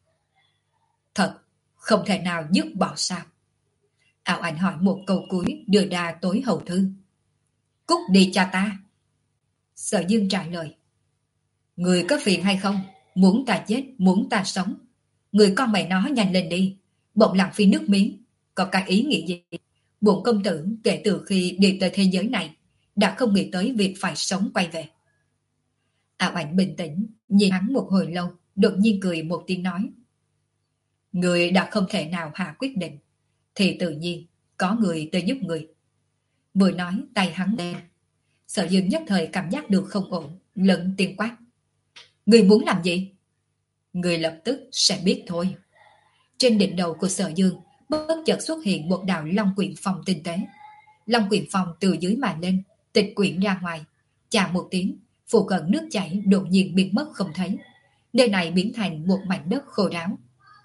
Thật, không thể nào dứt bỏ sao? Ảo Ảnh hỏi một câu cuối đưa ra tối hậu thư. Cút đi cho ta. Sở Dương trả lời. Người có phiền hay không? Muốn ta chết, muốn ta sống. Người con mày nó nhanh lên đi. Bỗng lãng phí nước miếng. Có cái ý nghĩ gì? Bổn công tử kể từ khi đi tới thế giới này đã không nghĩ tới việc phải sống quay về. Ảo Ảnh bình tĩnh nhìn hắn một hồi lâu, đột nhiên cười một tiếng nói. Người đã không thể nào hạ quyết định, thì tự nhiên có người tới giúp người. Vừa nói tay hắn lên. Sở Dương nhất thời cảm giác được không ổn, lớn tiếng quát. Người muốn làm gì? Người lập tức sẽ biết thôi. Trên đỉnh đầu của Sở Dương bất chợt xuất hiện một đạo long quyển phong tinh tế. Long quyển phong từ dưới mà lên, tịch quyển ra ngoài, chạm một tiếng, phụ cận nước chảy đột nhiên biến mất không thấy. Nơi này biến thành một mảnh đất khô ráo.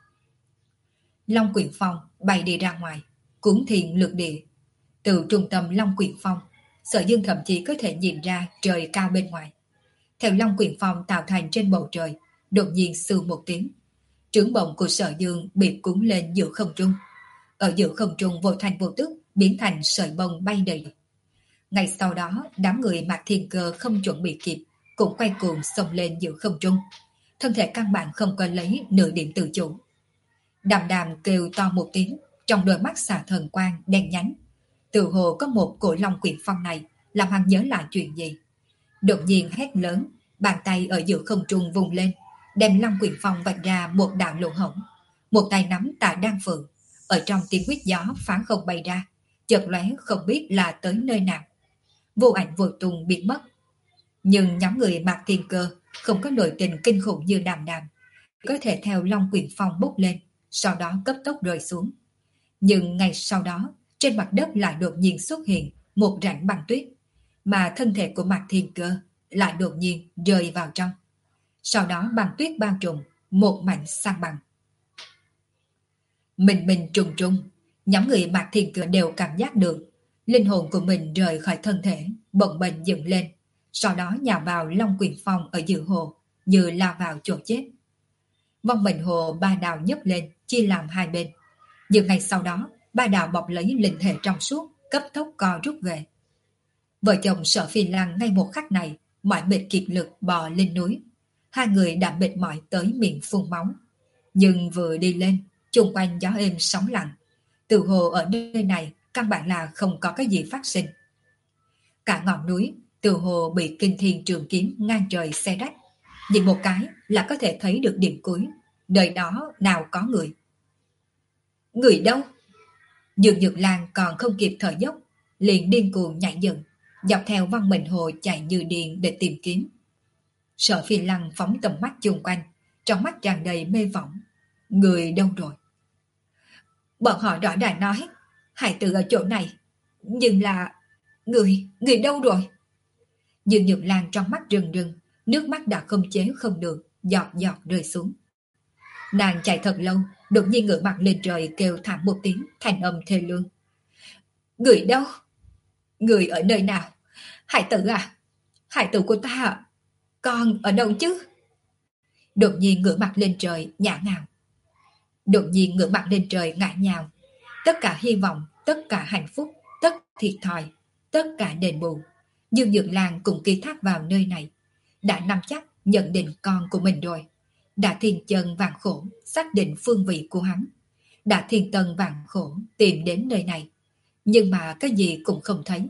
Long quyển phong bay đi ra ngoài, cuốn thiền lược địa. Từ trung tâm Long quyển phong, Sở Dương thậm chí có thể nhìn ra trời cao bên ngoài. Theo Long quyển phong tạo thành trên bầu trời, đột nhiên sư một tiếng, trướng bồng của Sở Dương bị cuốn lên giữa không trung. Ở giữa không trung vô thành vô tức biến thành sợi bông bay đầy. Ngay sau đó, đám người Mạc Thiên Cơ không chuẩn bị kịp, cũng quay cuồng xông lên giữa không trung. Thân thể căn bản không có lấy nửa điểm tự chủ. Đàm Đàm kêu to một tiếng, trong đôi mắt xạ thần quang đen nhánh. Từ hồ có một cổ long quyển phong này làm hắn nhớ lại chuyện gì. Đột nhiên hét lớn, bàn tay ở giữa không trung vùng lên, đem long quyển phong vạch ra một đạo lỗ hổng. Một tay nắm Tạ Đan Phượng, ở trong tiếng huýt gió phán không bay ra, chợt lóe không biết là tới nơi nào. Vô ảnh vô tung biến mất. Nhưng nhóm người Mạc Thiên Cơ không có nội tình kinh khủng như Đàm Đàm, có thể theo long quyển phong bốc lên, sau đó cấp tốc rơi xuống. Nhưng ngay sau đó, trên mặt đất lại đột nhiên xuất hiện một rãnh băng tuyết, mà thân thể của Mạc Thiên Cơ lại đột nhiên rơi vào trong. Sau đó băng tuyết bao trùm một mảnh san bằng. Mình mình trùng trùng, nhóm người Mạc Thiên Cơ đều cảm giác được linh hồn của mình rời khỏi thân thể, bồng bềnh dựng lên, sau đó nhào vào long quyển phong ở giữa hồ, như lao vào chỗ chết. Vong mệnh hồ ba đào nhấp lên, chia làm hai bên. Nhưng ngay sau đó, ba đào bọc lấy linh thể trong suốt, cấp tốc co rút về. Vợ chồng Sở Phi Lăng ngay một khắc này, mỏi mệt kiệt lực bò lên núi. Hai người đã mệt mỏi tới miệng phun máu. Nhưng vừa đi lên, chung quanh gió êm sóng lặng. Từ hồ ở nơi này, căn bản là không có cái gì phát sinh. Cả ngọn núi, từ hồ bị kinh thiên trường kiếm ngang trời xé rách. Nhìn một cái là có thể thấy được điểm cuối. Nơi đó nào có người. Người đâu? Dương Nhược Lan còn không kịp thở dốc, liền điên cuồng nhảy dựng, dọc theo Văn Mệnh Hồ chạy như điên để tìm kiếm. Sở Phi Lăng phóng tầm mắt chung quanh, trong mắt tràn đầy mê võng. Người đâu rồi? Bọn họ rõ ràng nói hải tử ở chỗ này, nhưng là người, người đâu rồi? Dương Nhược Lan trong mắt rừng rừng, nước mắt đã không chế không được, giọt giọt rơi xuống. Nàng chạy thật lâu, đột nhiên ngửa mặt lên trời kêu thảm một tiếng, thành âm thê lương. Người đâu? Người ở nơi nào? Hải tử à? Hải tử của ta à? Con ở đâu chứ? Đột nhiên ngửa mặt lên trời, nhã ngào. Đột nhiên ngửa mặt lên trời, ngã nhào. Tất cả hy vọng, tất cả hạnh phúc, tất thiệt thòi, tất cả đền bù. Dương Nhược Lan cùng ký thác vào nơi này. Đã nắm chắc nhận định con của mình rồi. Đã thiên chân vạn khổ xác định phương vị của hắn. Đã thiên tân vạn khổ tìm đến nơi này. Nhưng mà cái gì cũng không thấy.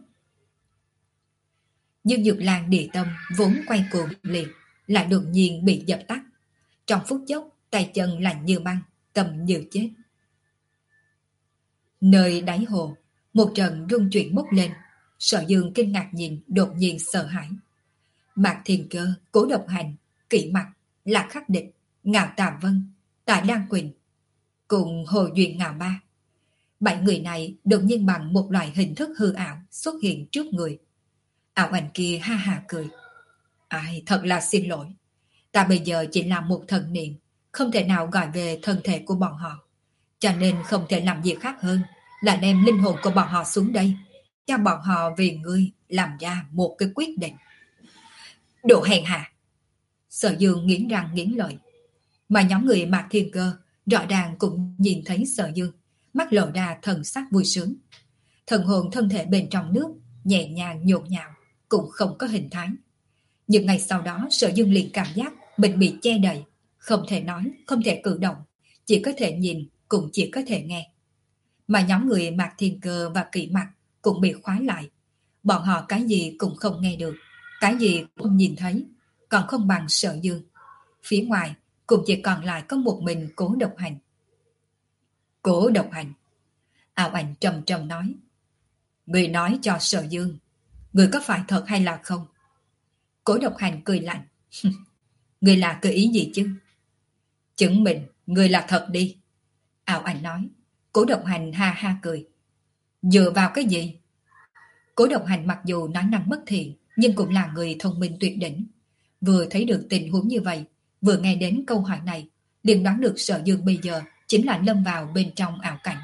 Dương Nhược Lan địa tâm vốn quay cuồng liệt, lại đột nhiên bị dập tắt. Trong phút chốc, tay chân lạnh như băng, tâm như chết. Nơi đáy hồ, một trận rung chuyển bốc lên. Sở Dương kinh ngạc nhìn, đột nhiên sợ hãi. Mạc Thiên Cơ, Cố Độc Hành, Kỷ Mặc, Lạc Khắc Địch, Ngạo Tà Vân, Tạ Đan Quỳnh cùng Hồ Duyên Ngạo Ma. Bảy người này đột nhiên bằng một loại hình thức hư ảo xuất hiện trước người. Ảo ảnh kia ha ha cười. Ai, thật là xin lỗi. Ta bây giờ chỉ là một thần niệm, không thể nào gọi về thân thể của bọn họ. Cho nên không thể làm gì khác hơn là đem linh hồn của bọn họ xuống đây, cho bọn họ vì ngươi làm ra một cái quyết định. Độ hèn hạ! Sở Dương nghiến răng nghiến lợi. Mà nhóm người Mạc Thiên Cơ rõ ràng cũng nhìn thấy Sở Dương, mắt lộ ra thần sắc vui sướng. Thần hồn thân thể bên trong nước nhẹ nhàng nhộn nhạo, cũng không có hình thái. Nhưng ngày sau đó Sở Dương liền cảm giác mình bị che đậy, không thể nói, không thể cử động, chỉ có thể nhìn, cũng chỉ có thể nghe. Mà nhóm người Mạc Thiên Cơ và Kỷ Mặc cũng bị khóa lại. Bọn họ cái gì cũng không nghe được, cái gì cũng không nhìn thấy, còn không bằng Sở Dương. Phía ngoài cũng chỉ còn lại có một mình Cố Độc Hành. Cố Độc Hành, Ảo Ảnh trầm trầm nói. Người nói cho Sở Dương, người có phải thật hay là không? Cố Độc Hành cười lạnh. Người là cơ ý gì chứ? Chứng minh người là thật đi. Ảo Ảnh nói. Cố Độc Hành ha ha cười. Dựa vào cái gì? Cố Độc Hành mặc dù nói năng bất thiện, nhưng cũng là người thông minh tuyệt đỉnh. Vừa thấy được tình huống như vậy, vừa nghe đến câu hỏi này, liền đoán được Sở Dương bây giờ chính là lâm vào bên trong ảo cảnh.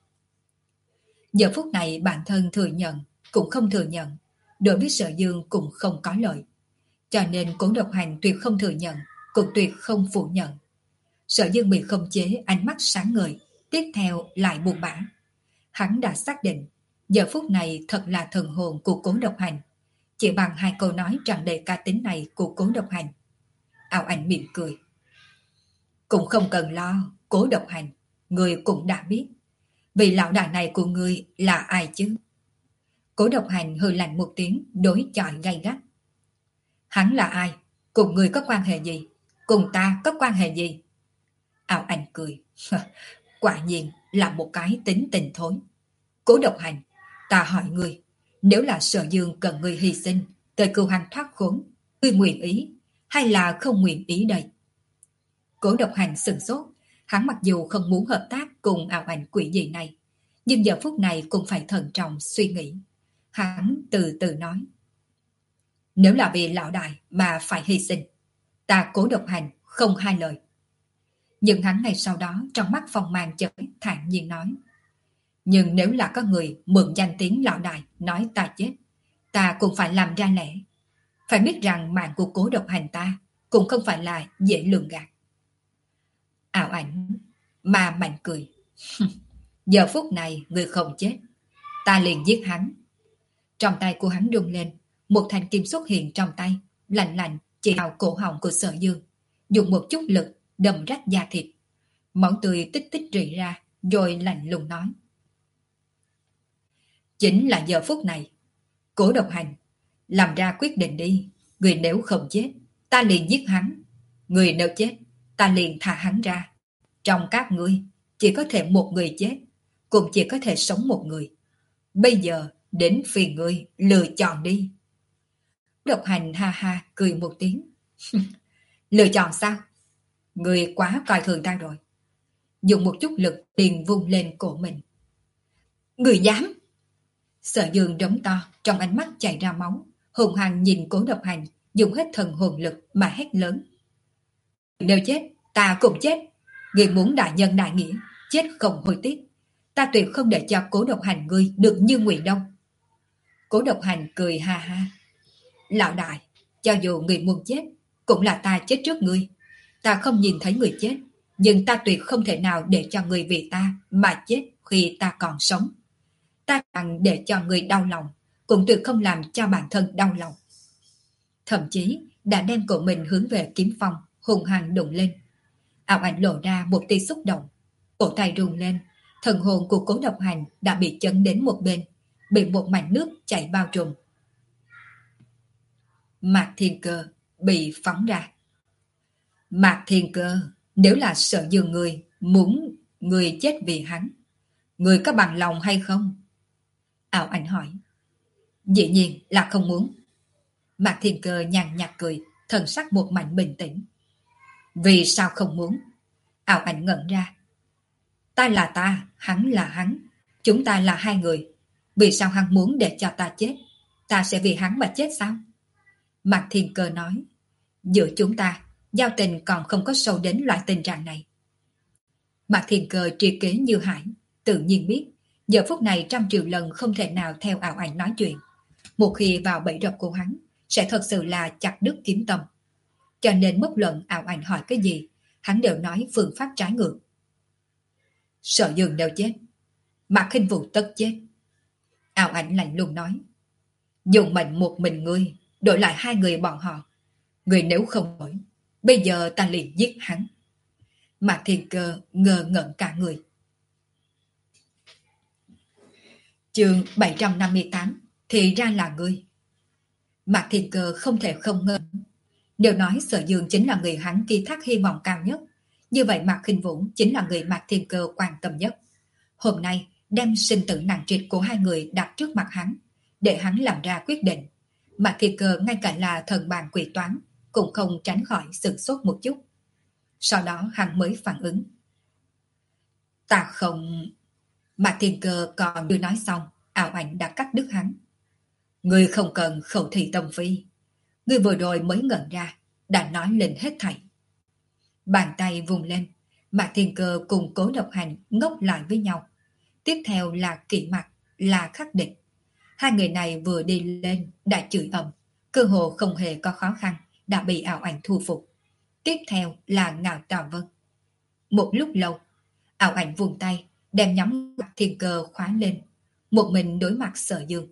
Giờ phút này bản thân thừa nhận, cũng không thừa nhận, đối với Sở Dương cũng không có lợi. Cho nên Cố Độc Hành tuyệt không thừa nhận, cũng tuyệt không phủ nhận. Sở Dương bị khống chế, ánh mắt sáng ngời, tiếp theo lại buồn bã. Hắn đã xác định, giờ phút này thật là thần hồn của Cố Độc Hành. Chỉ bằng hai câu nói tràn đầy cá tính này của Cố Độc Hành. Ảo Ảnh mỉm cười. Cũng không cần lo, Cố Độc Hành, người cũng đã biết. Vì lão đại này của người là ai chứ? Cố Độc Hành hừ lạnh một tiếng, đối chọi gay gắt. Hắn là ai? Cùng người có quan hệ gì? Cùng ta có quan hệ gì? Ảo Ảnh cười. Quả nhiên là một cái tính tình thối. Cố Độc Hành, ta hỏi ngươi, nếu là Sở Dương cần ngươi hy sinh, tới cứu hắn thoát khốn, ngươi nguyện ý, hay là không nguyện ý đây? Cố Độc Hành sừng sốt, hắn mặc dù không muốn hợp tác cùng Ảo Ảnh quỷ dị này, nhưng giờ phút này cũng phải thận trọng suy nghĩ. Hắn từ từ nói. Nếu là vì lão đại mà phải hy sinh, ta Cố Độc Hành không hai lời. Nhưng hắn ngay sau đó trong mắt phong mang chợt thản nhiên nói. Nhưng nếu là có người mượn danh tiếng lão đại nói ta chết, ta cũng phải làm ra lẽ. Phải biết rằng mạng của Cố Độc Hành ta cũng không phải là dễ lường gạt. Ảo Ảnh mà mạnh cười. Giờ phút này người không chết, ta liền giết hắn. Trong tay của hắn rung lên, một thanh kim xuất hiện trong tay, lạnh lạnh chỉ vào cổ họng của Sở Dương, dùng một chút lực đâm rách da thịt. Máu tươi tích tích rỉ ra, rồi lạnh lùng nói. Chính là giờ phút này, Cố Độc Hành, làm ra quyết định đi. Người nếu không chết, ta liền giết hắn. Người nếu chết, ta liền thả hắn ra. Trong các ngươi, chỉ có thể một người chết, cũng chỉ có thể sống một người. Bây giờ, đến phiền ngươi lựa chọn đi. Độc Hành ha ha cười một tiếng. Lựa chọn sao? Ngươi quá coi thường ta rồi. Dùng một chút lực liền vung lên cổ mình. Người dám! Sở Dương đống to, trong ánh mắt chảy ra máu, hùng hăng nhìn Cố Độc Hành, dùng hết thần hồn lực mà hét lớn. Nếu chết, ta cũng chết. Ngươi muốn đại nhân đại nghĩa, chết không hối tiếc. Ta tuyệt không để cho Cố Độc Hành ngươi được như Ngụy Đông. Cố Độc Hành cười ha ha. Lão đại, cho dù người muốn chết, cũng là ta chết trước ngươi. Ta không nhìn thấy người chết, nhưng ta tuyệt không thể nào để cho người vì ta mà chết khi ta còn sống. Ta càng để cho người đau lòng, cũng tuyệt không làm cho bản thân đau lòng. Thậm chí đã đem cổ mình hướng về kiếm phong, hùng hăng đụng lên. Ảo Ảnh lộ ra một tia xúc động, cổ tay rung lên, thần hồn của Cố Độc Hành đã bị chấn đến một bên, bị một mảnh nước chảy bao trùm. Mạc Thiên Cơ bị phóng ra. Mạc Thiên Cơ, nếu là Sở Dương người muốn người chết vì hắn, người có bằng lòng hay không? Ảo Ảnh hỏi. Dĩ nhiên là không muốn. Mạc Thiên Cơ nhàn nhạt cười, thần sắc một mảnh bình tĩnh. Vì sao không muốn? Ảo Ảnh ngẩn ra. Ta là ta, hắn là hắn. Chúng ta là hai người. Vì sao hắn muốn để cho ta chết? Ta sẽ vì hắn mà chết sao? Mạc Thiên Cơ nói. Giữa chúng ta, giao tình còn không có sâu đến loại tình trạng này. Mạc Thiên Cơ tri kế như hải, tự nhiên biết, giờ phút này trăm triệu lần không thể nào theo Ảo Ảnh nói chuyện. Một khi vào bẫy rập của hắn, sẽ thật sự là chặt đứt kiếm tâm. Cho nên bất luận Ảo Ảnh hỏi cái gì, hắn đều nói phương pháp trái ngược. Sợ Dương đều chết, Mạc Khinh Vũ tất chết. Ảo Ảnh lạnh lùng nói. Dùng mệnh một mình ngươi, đổi lại hai người bọn họ. Ngươi nếu không đổi, bây giờ ta liền giết hắn. Mạc Thiên Cơ ngờ ngẩn cả người. Chương bảy trăm năm mươi tám, thì ra là ngươi. Mạc Thiên Cơ không thể không ngờ. Nếu nói Sở Dương chính là người hắn ký thác hy vọng cao nhất, như vậy Mạc Khinh Vũ chính là người Mạc Thiên Cơ quan tâm nhất. Hôm nay đem sinh tử nặng trịch của hai người đặt trước mặt hắn, để hắn làm ra quyết định. Mạc Thiên Cơ ngay cả là thần bàn quỷ toán cũng không tránh khỏi sửng sốt một chút. Sau đó hắn mới phản ứng. Ta không... Mạc Thiên Cơ còn chưa nói xong, Ảo Ảnh đã cắt đứt hắn. Ngươi không cần khẩu thị tâm phi. Ngươi vừa rồi mới ngẩn ra, đã nói lên hết thảy. Bàn tay vùng lên, Mạc Thiên Cơ cùng Cố Độc Hành ngốc lại với nhau. Tiếp theo là Kỷ Mặc, là Khắc Địch. Hai người này vừa đi lên đã chửi ầm, cơ hồ không hề có khó khăn, đã bị Ảo Ảnh thu phục. Tiếp theo là Ngạo Tào Vân. Một lúc lâu, Ảo Ảnh vùng tay, đem nhắm Mạc Thiên Cơ khóa lên, một mình đối mặt Sở Dương.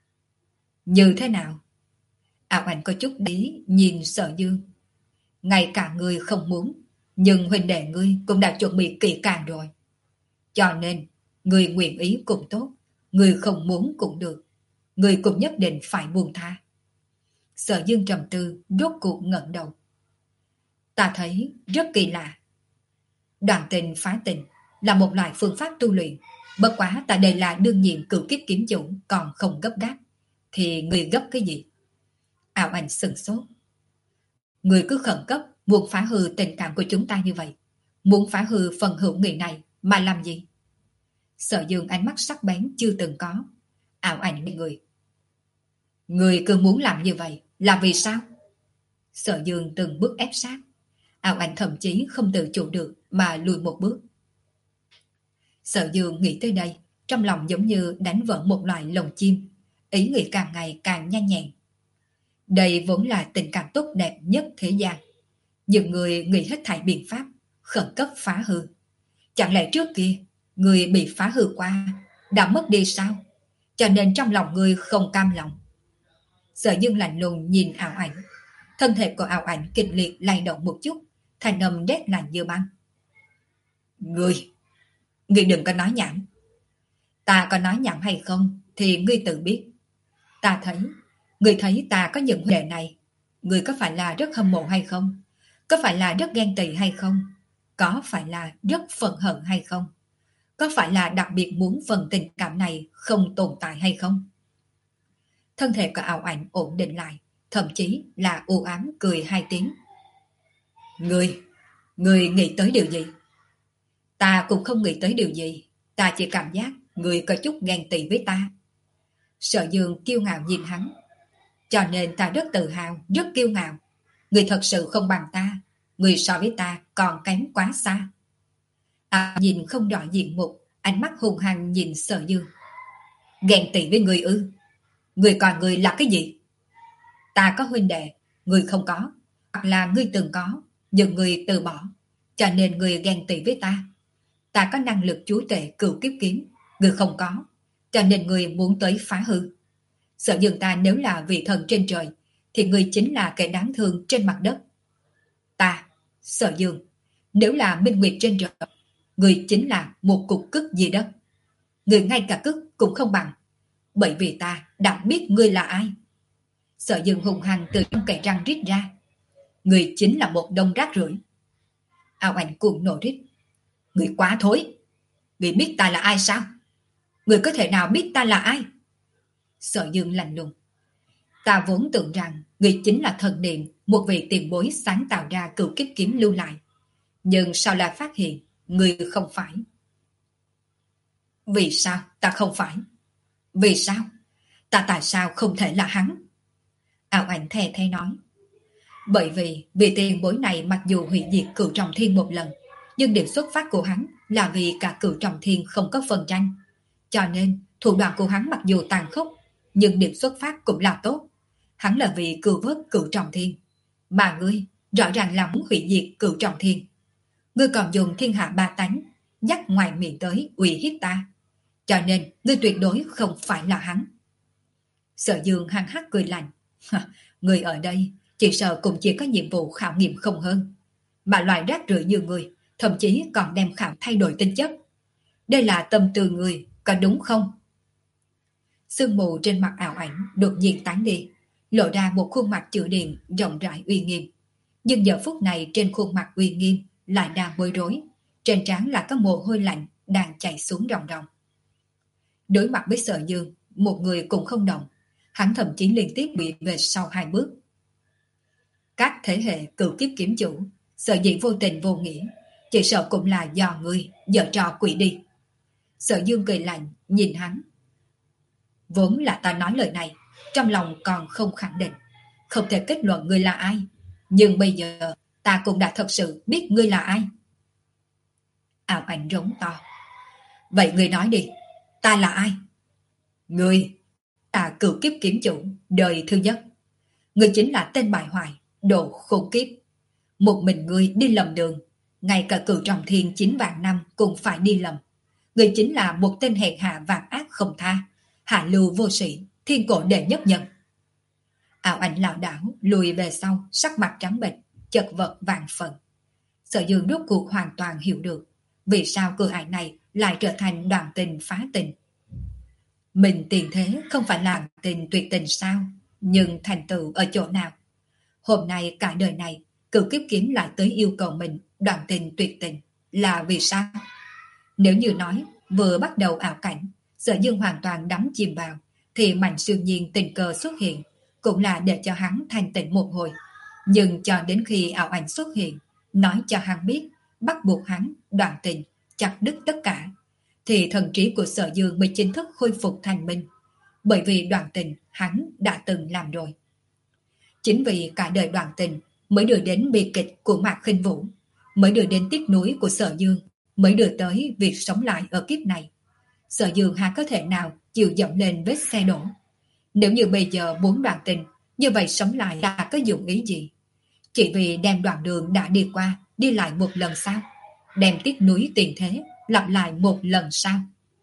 Như thế nào? Ảo Ảnh có chút ý nhìn Sở Dương. Ngay cả ngươi không muốn, nhưng huynh đệ ngươi cũng đã chuẩn bị kỹ càng rồi. Cho nên, ngươi nguyện ý cũng tốt, ngươi không muốn cũng được. Ngươi cũng nhất định phải buông tha. Sở Dương trầm tư, rốt cuộc ngẩng đầu. Ta thấy rất kỳ lạ. Đoạn tình phá tình là một loại phương pháp tu luyện. Bất quá tại đây là đương nhiệm cửu kiếp kiếm chủ, còn không gấp gáp. Thì ngươi gấp cái gì? Ảo Ảnh sừng sốt. Ngươi cứ khẩn cấp muốn phá hư tình cảm của chúng ta như vậy, muốn phá hư phần hữu nghị này mà làm gì? Sở Dương ánh mắt sắc bén chưa từng có. Ảo Ảnh nghe người. Ngươi cứ muốn làm như vậy là vì sao? Sở Dương từng bước ép sát. Ảo Ảnh thậm chí không tự chủ được mà lùi một bước. Sở Dương nghĩ tới đây, trong lòng giống như đánh vỡ một loại lồng chim, ý nghĩ càng ngày càng nhanh nhẹn. Đây vốn là tình cảm tốt đẹp nhất thế gian. Nhưng người nghĩ hết thảy biện pháp, khẩn cấp phá hư. Chẳng lẽ trước kia, người bị phá hư qua, đã mất đi sao? Cho nên trong lòng người không cam lòng. Sở Dương lạnh lùng nhìn Ảo Ảnh. Thân thể của Ảo Ảnh kịch liệt lay động một chút, thành âm rét lạnh như băng. Ngươi, ngươi đừng có nói nhảm. Ta có nói nhảm hay không thì ngươi tự biết. Ta thấy, ngươi thấy ta có những huynh đệ này, ngươi có phải là rất hâm mộ hay không? Có phải là rất ghen tị hay không? Có phải là rất phẫn hận hay không? Có phải là đặc biệt muốn phần tình cảm này không tồn tại hay không? Thân thể của Ảo Ảnh ổn định lại, thậm chí là u ám cười hai tiếng. Ngươi, ngươi nghĩ tới điều gì? Ta cũng không nghĩ tới điều gì, ta chỉ cảm giác ngươi có chút ghen tị với ta. Sở Dương kiêu ngạo nhìn hắn. Cho nên ta rất tự hào, rất kiêu ngạo. Ngươi thật sự không bằng ta, ngươi so với ta còn kém quá xa. À, nhìn không rõ diện mục, ánh mắt hung hăng nhìn Sở Dương. Ghen tị với ngươi ư? Ngươi còn ngươi là cái gì? Ta có huynh đệ, ngươi không có. Hoặc là ngươi từng có, nhưng ngươi từ bỏ. Cho nên ngươi ghen tị với ta. Ta có năng lực chúa tể cửu kiếp kiếm, ngươi không có. Cho nên ngươi muốn tới phá hư. Sở Dương ta nếu là vị thần trên trời, thì ngươi chính là kẻ đáng thương trên mặt đất. Ta, Sở Dương, nếu là minh nguyệt trên trời, ngươi chính là một cục cứt dưới đất. Ngươi ngay cả cứt cũng không bằng. Bởi vì ta đã biết ngươi là ai. Sở Dương hùng hăng từ trong kẻ răng rít ra. Ngươi chính là một đống rác rưởi. Ảo Ảnh cuồng nộ rít. Ngươi quá thối. Ngươi biết ta là ai sao? Ngươi có thể nào biết ta là ai? Sở Dương lạnh lùng. Ta vốn tưởng rằng người chính là thần niệm một vị tiền bối sáng tạo ra cửu kiếp kiếm lưu lại. Nhưng sao lại phát hiện người không phải? Vì sao ta không phải? Vì sao? Ta tại sao không thể là hắn? Ảo ảnh thè thé nói. Bởi vì vị tiền bối này mặc dù hủy diệt cửu trọng thiên một lần, nhưng điểm xuất phát của hắn là vì cả cửu trọng thiên không có phần tranh. Cho nên thủ đoạn của hắn mặc dù tàn khốc, nhưng điểm xuất phát cũng là tốt. Hắn là vì cứu vớt cửu trọng thiên. Mà ngươi rõ ràng là muốn hủy diệt cửu trọng thiên. Ngươi còn dùng thiên hạ ba tánh nhắc ngoài miệng tới uy hiếp ta. Cho nên ngươi tuyệt đối không phải là hắn. Sở Dương hăng hắc cười lạnh. Người ở đây chỉ sợ cũng chỉ có nhiệm vụ khảo nghiệm không hơn. Mà loại rác rưởi như người thậm chí còn đem khảo thay đổi tính chất. Đây là tâm tư người, có đúng không? Sương mù trên mặt ảo ảnh đột nhiên tán đi, lộ ra một khuôn mặt chữ điện rộng rãi uy nghiêm. Nhưng giờ phút này trên khuôn mặt uy nghiêm lại đang bối rối, trên trán là có mồ hôi lạnh đang chảy xuống ròng ròng. Đối mặt với Sở Dương, một người cũng không động, hắn thậm chí liên tiếp bị về sau hai bước. Các thế hệ cửu kiếp kiếm chủ, sở dĩ vô tình vô nghĩa, chỉ sợ cũng là do người giở trò quỷ đi. Sở Dương cười lạnh nhìn hắn. Vốn là ta nói lời này, trong lòng còn không khẳng định, không thể kết luận ngươi là ai. Nhưng bây giờ ta cũng đã thật sự biết ngươi là ai. Ảo ảnh rống to. Vậy ngươi nói đi, ta là ai? Ngươi, ta cửu kiếp kiếm chủ, đời thứ nhất. Ngươi chính là tên bại hoại, đồ khốn kiếp. Một mình ngươi đi lầm đường, ngay cả cửu trọng thiên chín vạn năm cũng phải đi lầm. Ngươi chính là một tên hèn hạ vạn ác không tha, hạ lưu vô sĩ, thiên cổ đệ nhất nhân. Ảo ảnh lảo đảo lùi về sau, sắc mặt trắng bệch, chật vật vạn phần. Sở Dương rốt cuộc hoàn toàn hiểu được vì sao cửa ải này lại trở thành đoạn tình phá tình. Mình tiền thế không phải là tình tuyệt tình sao? Nhưng thành tựu ở chỗ nào? Hôm nay cả đời này cửu kiếp kiếm lại tới yêu cầu mình đoạn tình tuyệt tình là vì sao? Nếu như nói vừa bắt đầu ảo cảnh, Sở Dương hoàn toàn đắm chìm vào, thì Mạnh Siêu Nhiên tình cờ xuất hiện cũng là để cho hắn thanh tịnh một hồi. Nhưng cho đến khi ảo ảnh xuất hiện, nói cho hắn biết bắt buộc hắn đoạn tình, chặt đứt tất cả, thì thần trí của Sở Dương mới chính thức khôi phục thành minh. Bởi vì đoạn tình hắn đã từng làm rồi. Chính vì cả đời đoạn tình mới đưa đến bi kịch của Mạc Khinh Vũ, mới đưa đến tiếc nuối của Sở Dương, mới đưa tới việc sống lại ở kiếp này. Sở Dương hà có thể nào chịu dẫm lên vết xe đổ? Nếu như bây giờ muốn đoạn tình, như vậy sống lại là có dụng ý gì? Chỉ vì đem đoạn đường đã đi qua, đi lại một lần sao? Đem tiếc nuối tiền thế, lặp lại một lần sao?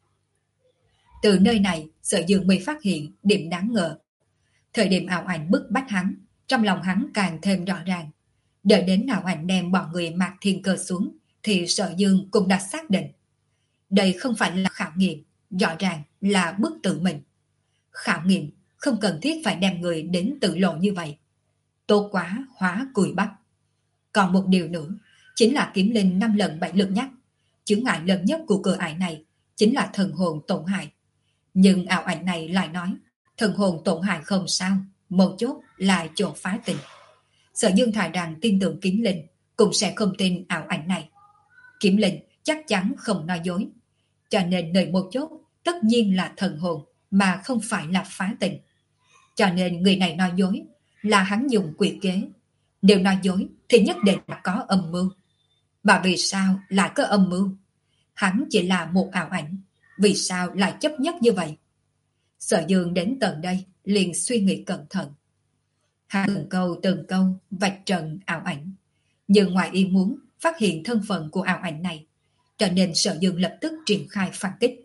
Từ nơi này, Sở Dương mới phát hiện điểm đáng ngờ. Thời điểm ảo ảnh bức bách hắn, trong lòng hắn càng thêm rõ ràng. Đợi đến ảo ảnh đem bọn người Mạc Thiên Cơ xuống, thì Sở Dương cũng đã xác định. Đây không phải là khảo nghiệm, rõ ràng là bức tự mình. Khảo nghiệm không cần thiết phải đem người đến tự lộ như vậy. Tốt quá hóa cùi bắp. Còn một điều nữa, chính là kiếm linh năm lần bảy lượt nhắc. Chướng ngại lớn nhất của cửa ải này chính là thần hồn tổn hại. Nhưng ảo ảnh này lại nói, thần hồn tổn hại không sao, mấu chốt là chỗ phá tình. Sở Dương thà rằng tin tưởng kiếm linh, cũng sẽ không tin ảo ảnh này. Kiếm linh chắc chắn không nói dối. Cho nên nơi mấu chốt tất nhiên là thần hồn, mà không phải là phá tình. Cho nên người này nói dối là hắn dùng quỷ kế. Nếu nói dối thì nhất định là có âm mưu. Mà vì sao lại có âm mưu? Hắn chỉ là một ảo ảnh, vì sao lại chấp nhất như vậy? Sở Dương đến tận đây liền suy nghĩ cẩn thận. Hắn từng câu từng câu vạch trần ảo ảnh, nhưng ngoài ý muốn phát hiện thân phận của ảo ảnh này, cho nên Sở Dương lập tức triển khai phản kích.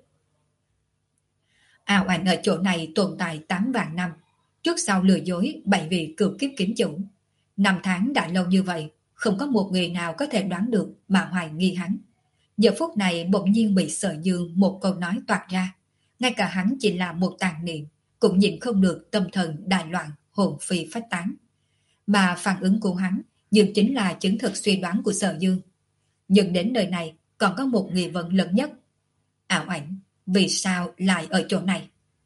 Ảo ảnh ở chỗ này tồn tại tám vạn năm, trước sau lừa dối bảy vị cửu kiếp kiếm chủ. Năm tháng đã lâu như vậy, không có một người nào có thể đoán được mà hoài nghi hắn. Giờ phút này bỗng nhiên bị Sở Dương một câu nói toạc ra, ngay cả hắn chỉ là một tàn niệm cũng nhìn không được, tâm thần đại loạn, hồn phi phách tán. Mà phản ứng của hắn nhưng chính là chứng thực suy đoán của Sở Dương. Nhưng đến nơi này còn có một nghi vấn lớn nhất. Ảo ảnh vì sao lại ở chỗ này?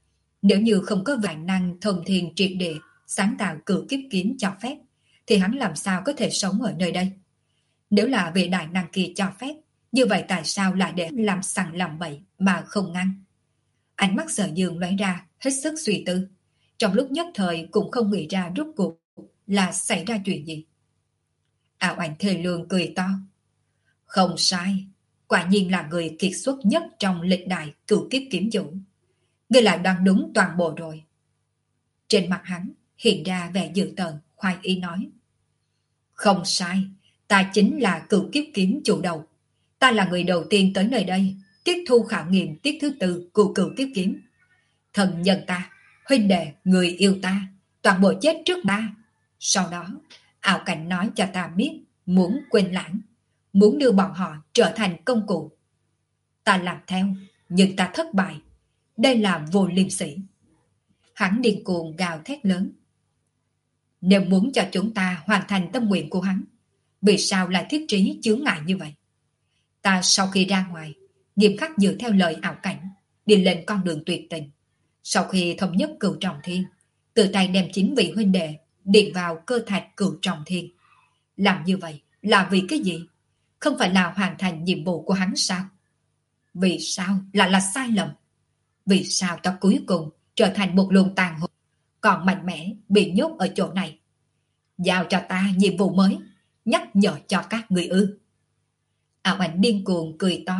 Nếu như không có vạn năng thông thiên triệt địa sáng tạo cửu kiếp kiếm cho phép, thì hắn làm sao có thể sống ở nơi đây? Nếu là vị đại năng kia cho phép, như vậy tại sao lại để làm sằng làm bậy mà không ngăn? Ánh mắt Sở Dương lóe ra, hết sức suy tư. Trong lúc nhất thời cũng không nghĩ ra rốt cuộc là xảy ra chuyện gì. Ảo Ảnh thề lương cười to. Không sai, quả nhiên là người kiệt xuất nhất trong lịch đại cửu kiếp kiếm chủ. Ngươi lại đoán đúng toàn bộ rồi. Trên mặt hắn hiện ra vẻ dữ tợn, khoái ý nói. Không sai, ta chính là cửu kiếp kiếm chủ đầu. Ta là người đầu tiên tới nơi đây, tiếp thu khảo nghiệm tiết thứ tư của cửu kiếp kiếm. Thần nhân ta, huynh đệ, người yêu ta, toàn bộ chết trước ta. Sau đó, ảo cảnh nói cho ta biết, muốn quên lãng, muốn đưa bọn họ trở thành công cụ. Ta làm theo, nhưng ta thất bại. Đây là vô liêm sỉ. Hắn điên cuồng gào thét lớn. Nếu muốn cho chúng ta hoàn thành tâm nguyện của hắn, vì sao lại thiết trí chướng ngại như vậy? Ta sau khi ra ngoài, nghiêm khắc dựa theo lời ảo cảnh, đi lên con đường tuyệt tình. Sau khi thống nhất cửu trọng thiên, tự tay đem chính vị huynh đệ điền vào cơ thạch cửu trọng thiên. Làm như vậy là vì cái gì? Không phải là hoàn thành nhiệm vụ của hắn sao? Vì sao lại là sai lầm? Vì sao ta cuối cùng trở thành một luồng tàn hồn, còn mạnh mẽ bị nhốt ở chỗ này? Giao cho ta nhiệm vụ mới, nhắc nhở cho các người ư? Ảo Ảnh điên cuồng cười to.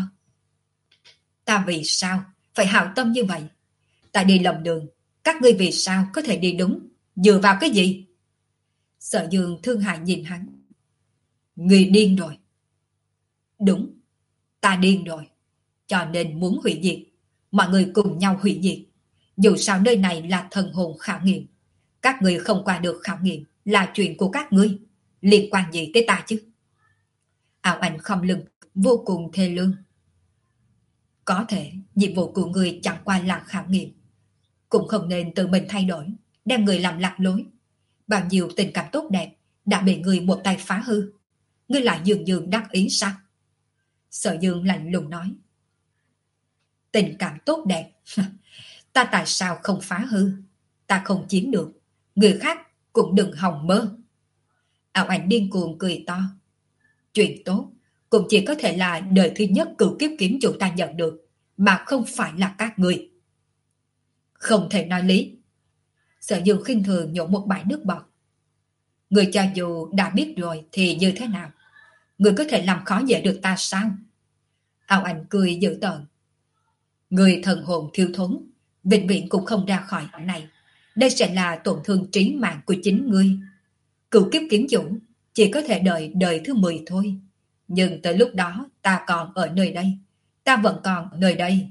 Ta vì sao phải hảo tâm như vậy? Ta đi lầm đường, các ngươi vì sao có thể đi đúng? Dựa vào cái gì? Sở Dương thương hại nhìn hắn. Người điên rồi. Đúng, ta điên rồi. Cho nên muốn hủy diệt. Mọi người cùng nhau hủy diệt. Dù sao nơi này là thần hồn khảo nghiệm. Các ngươi không qua được khảo nghiệm là chuyện của các ngươi. Liên quan gì tới ta chứ? Ảo Ảnh không lưng, vô cùng thê lương. Có thể nhiệm vụ của người chẳng qua là khảo nghiệm. Cũng không nên tự mình thay đổi, đem người làm lạc lối. Bao nhiêu tình cảm tốt đẹp đã bị người một tay phá hư. Ngươi lại dường dường đắc ý sao? Sở Dương lạnh lùng nói. Tình cảm tốt đẹp? Ta tại sao không phá hư? Ta không chiếm được, người khác cũng đừng hòng mơ. Ảo Ảnh điên cuồng cười to. Chuyện tốt cũng chỉ có thể là đời thứ nhất cửu kiếp kiếm chủ ta nhận được, mà không phải là các người. Không thể nói lý. Sở Dương khinh thường nhổ một bãi nước bọt. Người cho dù đã biết rồi thì như thế nào? Người có thể làm khó dễ được ta sao? Ảo Ảnh cười dữ tợn. Người thần hồn thiếu thốn, vĩnh viễn cũng không ra khỏi này. Đây sẽ là tổn thương trí mạng của chính ngươi. Cửu kiếp kiếm chủ chỉ có thể đợi đời thứ mười thôi. Nhưng tới lúc đó ta còn ở nơi đây. Ta vẫn còn ở nơi đây.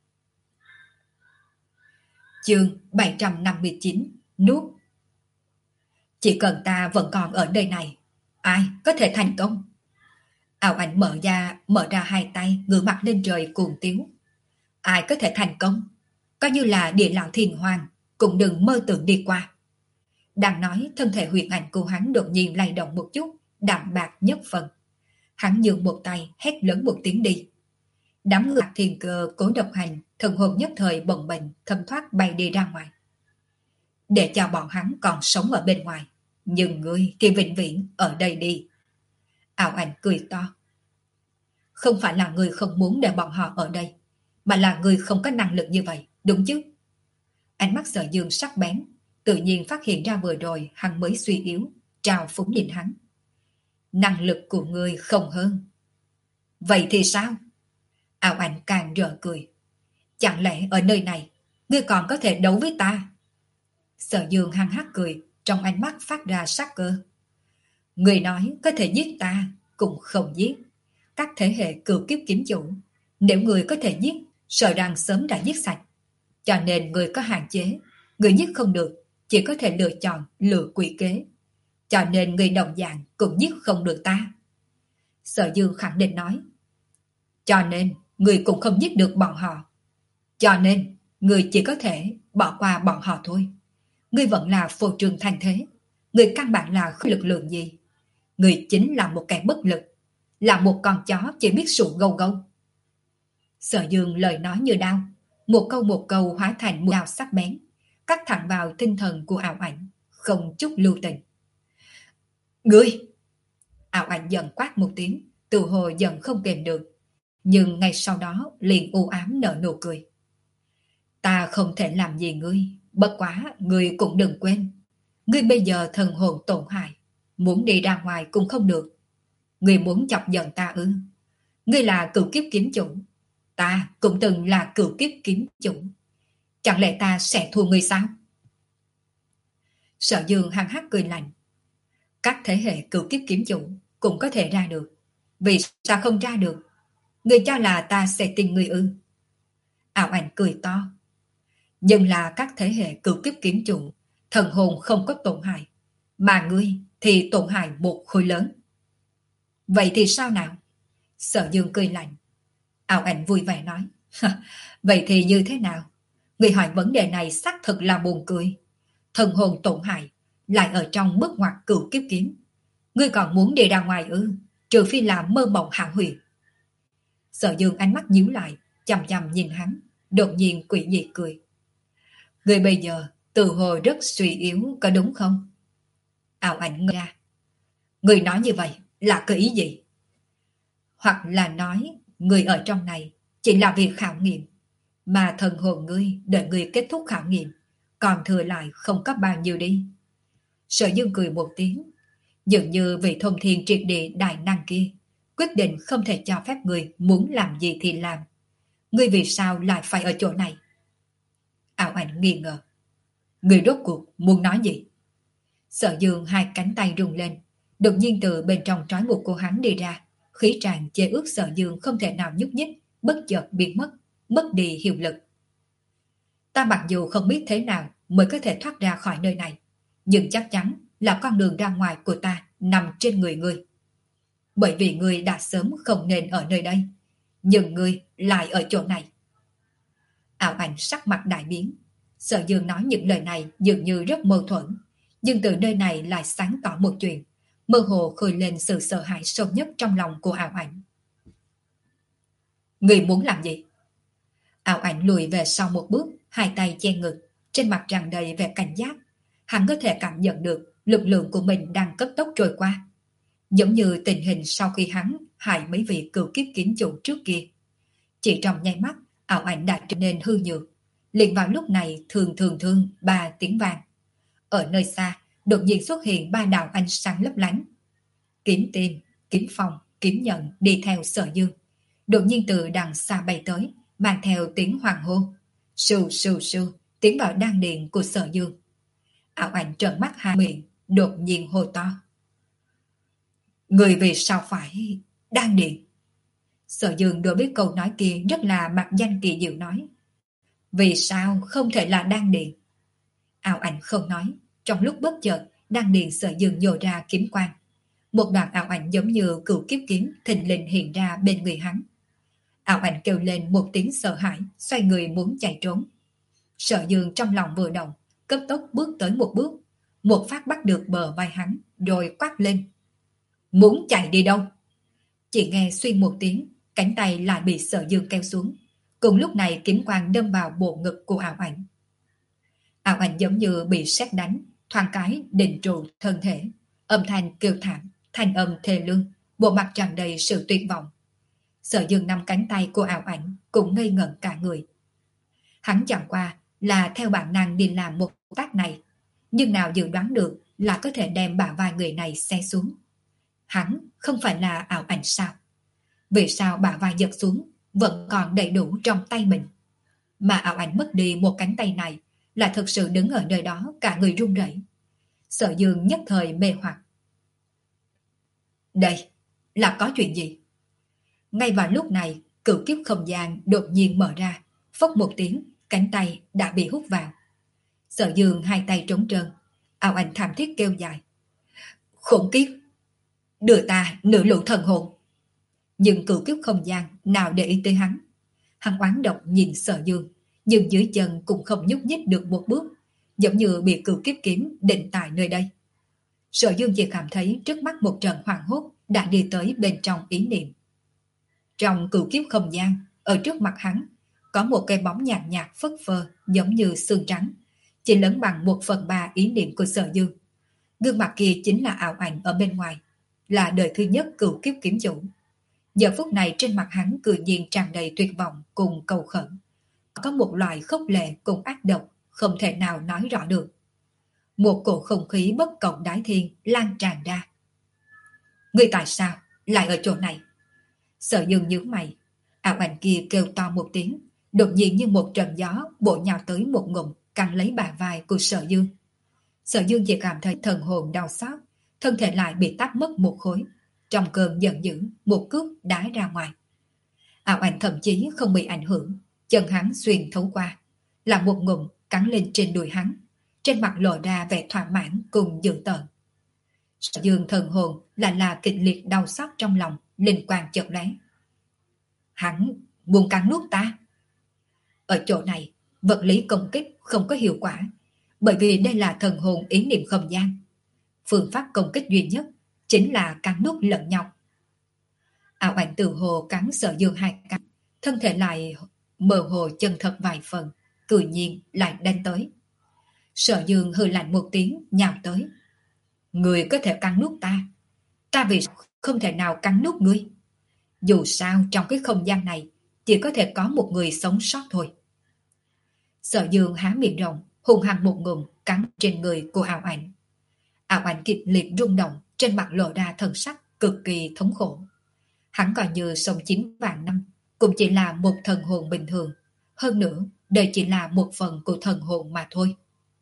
Chương bảy trăm năm mươi chín. Nuốt. Chỉ cần ta vẫn còn ở nơi này, ai có thể thành công? Ảo Ảnh mở ra, mở ra hai tay, ngửa mặt lên trời cuồng tiếu. Ai có thể thành công? Coi như là địa lão thiền hoàng, cũng đừng mơ tưởng đi qua. Đang nói, thân thể huyền ảnh của hắn đột nhiên lay động một chút, đạm bạc nhất phần. Hắn nhường một tay, hét lớn một tiếng đi. Đám người thiền cơ cố độc hành, thần hồn nhất thời bồng bềnh, thâm thoát bay đi ra ngoài. Để cho bọn hắn còn sống ở bên ngoài, nhưng ngươi thì vĩnh viễn ở đây đi. Ảo Ảnh cười to. Không phải là ngươi không muốn để bọn họ ở đây, mà là ngươi không có năng lực như vậy, đúng chứ? Ánh mắt Sở Dương sắc bén, tự nhiên phát hiện ra vừa rồi hắn mới suy yếu, trào phúng nhìn hắn. Năng lực của ngươi không hơn. Vậy thì sao? Ảo Ảnh càng rỡ cười. Chẳng lẽ ở nơi này, ngươi còn có thể đấu với ta? Sở Dương hăng hắc cười, trong ánh mắt phát ra sắc cơ. Người nói có thể giết ta, cũng không giết. Các thế hệ cửu kiếp kiếm chủ, nếu người có thể giết, sợ rằng sớm đã giết sạch. Cho nên người có hạn chế, người giết không được, chỉ có thể lựa chọn lựa quỷ kế. Cho nên người đồng dạng cũng giết không được ta. Sở Dương khẳng định nói. Cho nên người cũng không giết được bọn họ. Cho nên người chỉ có thể bỏ qua bọn họ thôi. Người vẫn là phô trương thành thế. Người căn bản là không lực lượng gì. Người chính là một kẻ bất lực, là một con chó chỉ biết sụ gâu gâu. Sở Dương lời nói như đau, Một câu một câu hóa thành một đao sắc bén, cắt thẳng vào tinh thần của ảo ảnh, không chút lưu tình. Ngươi! Ảo ảnh giận quát một tiếng, từ hồi giận không kềm được, nhưng ngay sau đó liền u ám nở nụ cười. Ta không thể làm gì ngươi, bất quá ngươi cũng đừng quên. Ngươi bây giờ thần hồn tổn hại, muốn đi ra ngoài cũng không được. Ngươi muốn chọc giận ta ư? Ngươi là cửu kiếp kiếm chủ, ta cũng từng là cửu kiếp kiếm chủ. Chẳng lẽ ta sẽ thua ngươi sao? Sở Dương hăng hắc cười lạnh. Các thế hệ cửu kiếp kiếm chủ cũng có thể ra được, vì sao không ra được? Ngươi cho là ta sẽ tin ngươi ư? Ảo ảnh cười to. Nhưng là các thế hệ cửu kiếp kiếm chủ, thần hồn không có tổn hại, mà ngươi thì tổn hại một khối lớn. Vậy thì sao nào? Sở Dương cười lạnh. Ảo ảnh vui vẻ nói. Vậy thì như thế nào? Người hỏi vấn đề này xác thực là buồn cười. Thần hồn tổn hại lại ở trong bước ngoặt cửu kiếp kiếm. Ngươi còn muốn đi ra ngoài ư? Trừ phi là mơ mộng hão huyền. Sở Dương ánh mắt nhíu lại, chằm chằm nhìn hắn, đột nhiên quỷ dị cười. Ngươi bây giờ từ hồi rất suy yếu, có đúng không? Ảo ảnh ngơ ra. Ngươi nói như vậy là có ý gì? Hoặc là nói ngươi ở trong này chỉ là việc khảo nghiệm, mà thần hồn ngươi đợi ngươi kết thúc khảo nghiệm, còn thừa lại không có bao nhiêu đi. Sở Dương cười một tiếng, dường như vị thông thiên triệt địa đại năng kia quyết định không thể cho phép ngươi muốn làm gì thì làm. Ngươi vì sao lại phải ở chỗ này? Ảo ảnh nghi ngờ. Ngươi rốt cuộc muốn nói gì? Sở Dương hai cánh tay rung lên, đột nhiên từ bên trong trói buộc của hắn đi ra, khí tràn chế ước Sở Dương không thể nào nhúc nhích, bất chợt biến mất, mất đi hiệu lực. Ta mặc dù không biết thế nào mới có thể thoát ra khỏi nơi này, nhưng chắc chắn là con đường ra ngoài của ta nằm trên người ngươi. Bởi vì ngươi đã sớm không nên ở nơi đây, nhưng ngươi lại ở chỗ này. Ảo ảnh sắc mặt đại biến. Sở Dương nói những lời này dường như rất mâu thuẫn, nhưng từ nơi này lại sáng tỏ một chuyện, mơ hồ khơi lên sự sợ hãi sâu nhất trong lòng của ảo ảnh. Ngươi muốn làm gì? Ảo ảnh lùi về sau một bước, hai tay che ngực, trên mặt tràn đầy vẻ cảnh giác. Hắn có thể cảm nhận được lực lượng của mình đang cấp tốc trôi qua, giống như tình hình sau khi hắn hại mấy vị cửu kiếp kiếm chủ trước kia. Chỉ trong nháy mắt, ảo ảnh đã trở nên hư nhược. Liền vào lúc này thường thường thương ba tiếng vàng. Ở nơi xa, đột nhiên xuất hiện ba đạo ánh sáng lấp lánh. Kiếm Tiên, Kiếm Phong, Kiếm Nhận đi theo Sở Dương. Đột nhiên từ đằng xa bay tới, mang theo tiếng hoàng hôn. Sù sù sù, tiến vào đan điền của Sở Dương. Ảo ảnh trợn mắt hai miệng, đột nhiên hô to. Người vì sao phải đan điền? Sở Dương đối với câu nói kia rất là mặc danh kỳ diệu nói. Vì sao không thể là đan điền? Ảo ảnh không nói, trong lúc bất chợt, đan điền Sở Dương nhô ra kiếm quang. Một đoạn ảo ảnh giống như cửu kiếp kiếm thình lình hiện ra bên người hắn. Ảo ảnh kêu lên một tiếng sợ hãi, xoay người muốn chạy trốn. Sở Dương trong lòng vừa động, cấp tốc bước tới một bước, một phát bắt được bờ vai hắn, rồi quát lên. Muốn chạy đi đâu? Chỉ nghe suy một tiếng, cánh tay lại bị Sở Dương kéo xuống. Cùng lúc này kiếm quang đâm vào bộ ngực của ảo ảnh. Ảo ảnh giống như bị sét đánh, thoáng cái định trụ thân thể, âm thanh kêu thảm, thanh âm thê lương, bộ mặt tràn đầy sự tuyệt vọng. Sở Dương nắm cánh tay của ảo ảnh cũng ngây ngẩn cả người. Hắn chẳng qua là theo bản năng đi làm một tác này, nhưng nào dự đoán được là có thể đem bả vai người này xé xuống. Hắn không phải là ảo ảnh sao? Vì sao bả vai giật xuống vẫn còn đầy đủ trong tay mình? Mà ảo ảnh mất đi một cánh tay này là thực sự đứng ở nơi đó cả người run rẩy. Sở Dương nhất thời mê hoặc. Đây là có chuyện gì? Ngay vào lúc này, cửu kiếp không gian đột nhiên mở ra, phốc một tiếng, cánh tay đã bị hút vào. Sở Dương hai tay trống trơn, ảo ảnh thảm thiết kêu dài. Khủng kiếp! Đưa ta nửa lũ thần hồn! Nhưng cửu kiếp không gian nào để ý tới hắn. Hắn oán độc nhìn Sở Dương, nhưng dưới chân cũng không nhúc nhích được một bước, giống như bị cửu kiếp kiếm định tại nơi đây. Sở Dương chỉ cảm thấy trước mắt một trận hoảng hốt đã đi tới bên trong ý niệm. Trong cửu kiếp không gian, ở trước mặt hắn, có một cái bóng nhàn nhạt, nhạt phất phơ giống như xương trắng, chỉ lớn bằng một phần ba ý niệm của Sở Dương. Gương mặt kia chính là ảo ảnh ở bên ngoài, là đời thứ nhất cửu kiếp kiếm chủ. Giờ phút này trên mặt hắn cười nhiên tràn đầy tuyệt vọng cùng cầu khẩn. Có một loại khốc lệ cùng ác độc, không thể nào nói rõ được. Một cổ không khí bất cộng đái thiên lan tràn ra. Ngươi tại sao lại ở chỗ này? Sở Dương nhướng mày, ảo ảnh kia kêu to một tiếng, đột nhiên như một trận gió bổ nhào tới một ngụm cắn lấy bả vai của Sở Dương. Sở Dương chỉ cảm thấy thần hồn đau xót, thân thể lại bị tách mất một khối. Trong cơn giận dữ, một cước đá ra ngoài. Ảo ảnh thậm chí không bị ảnh hưởng, chân hắn xuyên thấu qua, là một ngụm cắn lên trên đùi hắn, trên mặt lộ ra vẻ thỏa mãn cùng dữ tợn. Sở Dương thần hồn là là kịch liệt đau xót trong lòng, linh quang chợt lóe. Hắn muốn cắn nuốt ta. Ở chỗ này, vật lý công kích không có hiệu quả, bởi vì đây là thần hồn ý niệm không gian. Phương pháp công kích duy nhất chính là cắn nuốt lẫn nhau. Ảo ảnh từ hồ cắn Sở Dương hai cắn, thân thể lại mơ hồ chân thật vài phần, cười nhiên lại đánh tới. Sở Dương hừ lạnh một tiếng nhào tới. Người có thể cắn nuốt ta, ta vì không thể nào cắn nuốt ngươi. Dù sao trong cái không gian này chỉ có thể có một người sống sót thôi. Sở Dương há miệng rộng, hung hăng một ngụm cắn trên người của ảo ảnh. Ảo ảnh kịch liệt rung động, trên mặt lộ ra thần sắc cực kỳ thống khổ. Hắn coi như sống chín vạn năm, cũng chỉ là một thần hồn bình thường. Hơn nữa, đây chỉ là một phần của thần hồn mà thôi.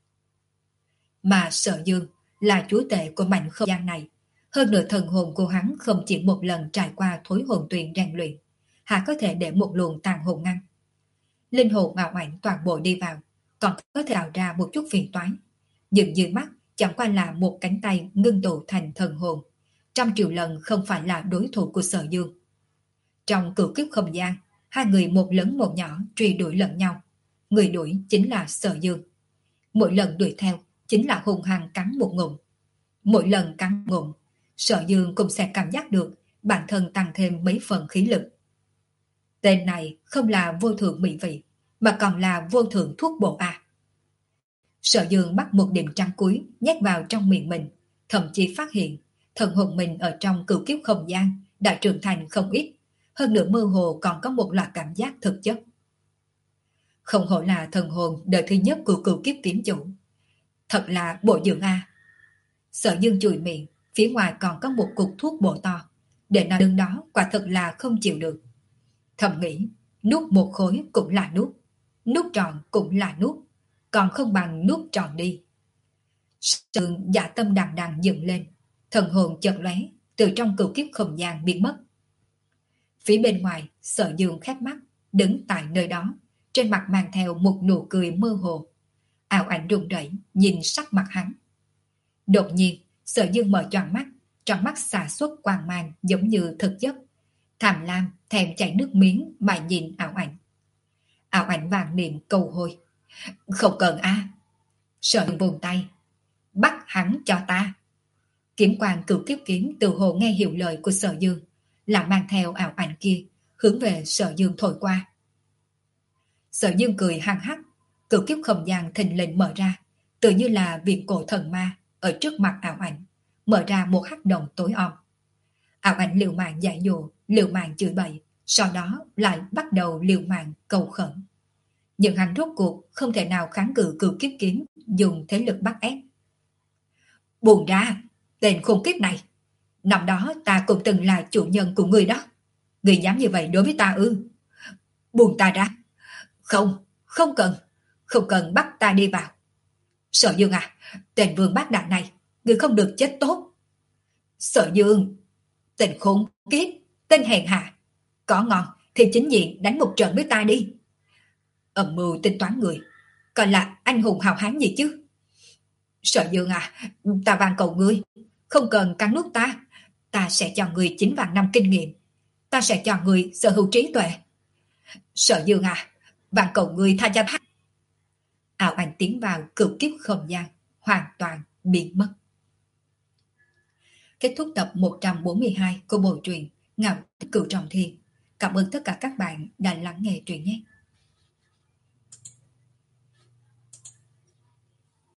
Mà Sở Dương là chúa tể của mảnh không gian này. Hơn nữa thần hồn của hắn không chỉ một lần trải qua thối hồn tuyền rèn luyện, hà có thể để một luồng tàn hồn ngăn. Linh hồn ảo ảnh toàn bộ đi vào, còn có thể tạo ra một chút phiền toái. Nhưng dưới mắt chẳng qua là một cánh tay ngưng tụ thành thần hồn, trăm triệu lần không phải là đối thủ của Sở Dương. Trong cửu kiếp không gian, hai người một lớn một nhỏ truy đuổi lẫn nhau. Người đuổi chính là Sở Dương. Mỗi lần đuổi theo chính là hung hăng cắn một ngụm. Mỗi lần cắn ngụm, Sở Dương cũng sẽ cảm giác được bản thân tăng thêm mấy phần khí lực. Tên này không là vô thượng mỹ vị, mà còn là vô thượng thuốc bổ à. Sở Dương bắt một điểm trắng cuối nhét vào trong miệng mình, thậm chí phát hiện thần hồn mình ở trong cửu kiếp không gian đã trưởng thành không ít, hơn nữa mơ hồ còn có một loạt cảm giác thực chất. Không hổ là thần hồn đời thứ nhất của cửu kiếp kiếm chủ. Thật là bổ dưỡng à. Sở Dương chùi miệng, phía ngoài còn có một cục thuốc bổ to, để nó đứng đó quả thật là không chịu được. Thầm nghĩ, nuốt một khối cũng là nuốt, nuốt tròn cũng là nuốt, còn không bằng nuốt tròn đi. Sở Dương dạ tâm đằng đằng dựng lên, thần hồn chợt lóe, từ trong cửu kiếp không gian biến mất. Phía bên ngoài, Sở Dương khép mắt, đứng tại nơi đó, trên mặt mang theo một nụ cười mơ hồ. Ảo ảnh run rẩy nhìn sắc mặt hắn. Đột nhiên, Sở Dương mở choàng mắt, trong mắt xả xuất quang mang giống như thực chất. Tham lam thèm chảy nước miếng mà nhìn ảo ảnh. Ảo ảnh vàng niệm cầu hôi. Không cần a. À. Sở Dương buông tay. Bắt hắn cho ta. Kiếm quang cửu kiếp kiếm từ hồ nghe hiểu lời của Sở Dương, là mang theo ảo ảnh kia, hướng về Sở Dương thổi qua. Sở Dương cười hăng hắc, cửu kiếp không gian thình lình mở ra, tự như là viện cổ thần ma ở trước mặt ảo ảnh, mở ra một hắc động tối om. Ảo ảnh liều mạng giải dụ, liều mạng chửi bậy, sau đó lại bắt đầu liều mạng cầu khẩn. Nhưng hắn rốt cuộc không thể nào kháng cự cửu kiếp kiếm dùng thế lực bắt ép. Buông ra, tên khốn kiếp này. Năm đó ta cũng từng là chủ nhân của người đó. Người dám như vậy đối với ta ư? Buông ta ra. Không, không cần, không cần bắt ta đi vào. Sở Dương à, tên vương bát đại này, người không được chết tốt. Sở Dương, tên khốn kiếp, tên hèn hạ. Có ngon thì chính diện đánh một trận với ta đi. Âm mưu tính toán người, còn là anh hùng hào hán gì chứ? Sở Dương à, ta van cầu ngươi, không cần cắn nuốt ta. Ta sẽ cho người chín vạn năm kinh nghiệm. Ta sẽ cho người sở hữu trí tuệ. Sở Dương à, van cầu ngươi tha cho ta. Ảo ảnh tiến vào cửu kiếp không gian, hoàn toàn biến mất. Kết thúc tập một trăm bốn mươi hai của bộ truyện Ngạo Cửu Trọng Thiên. Cảm ơn tất cả các bạn đã lắng nghe truyện nhé.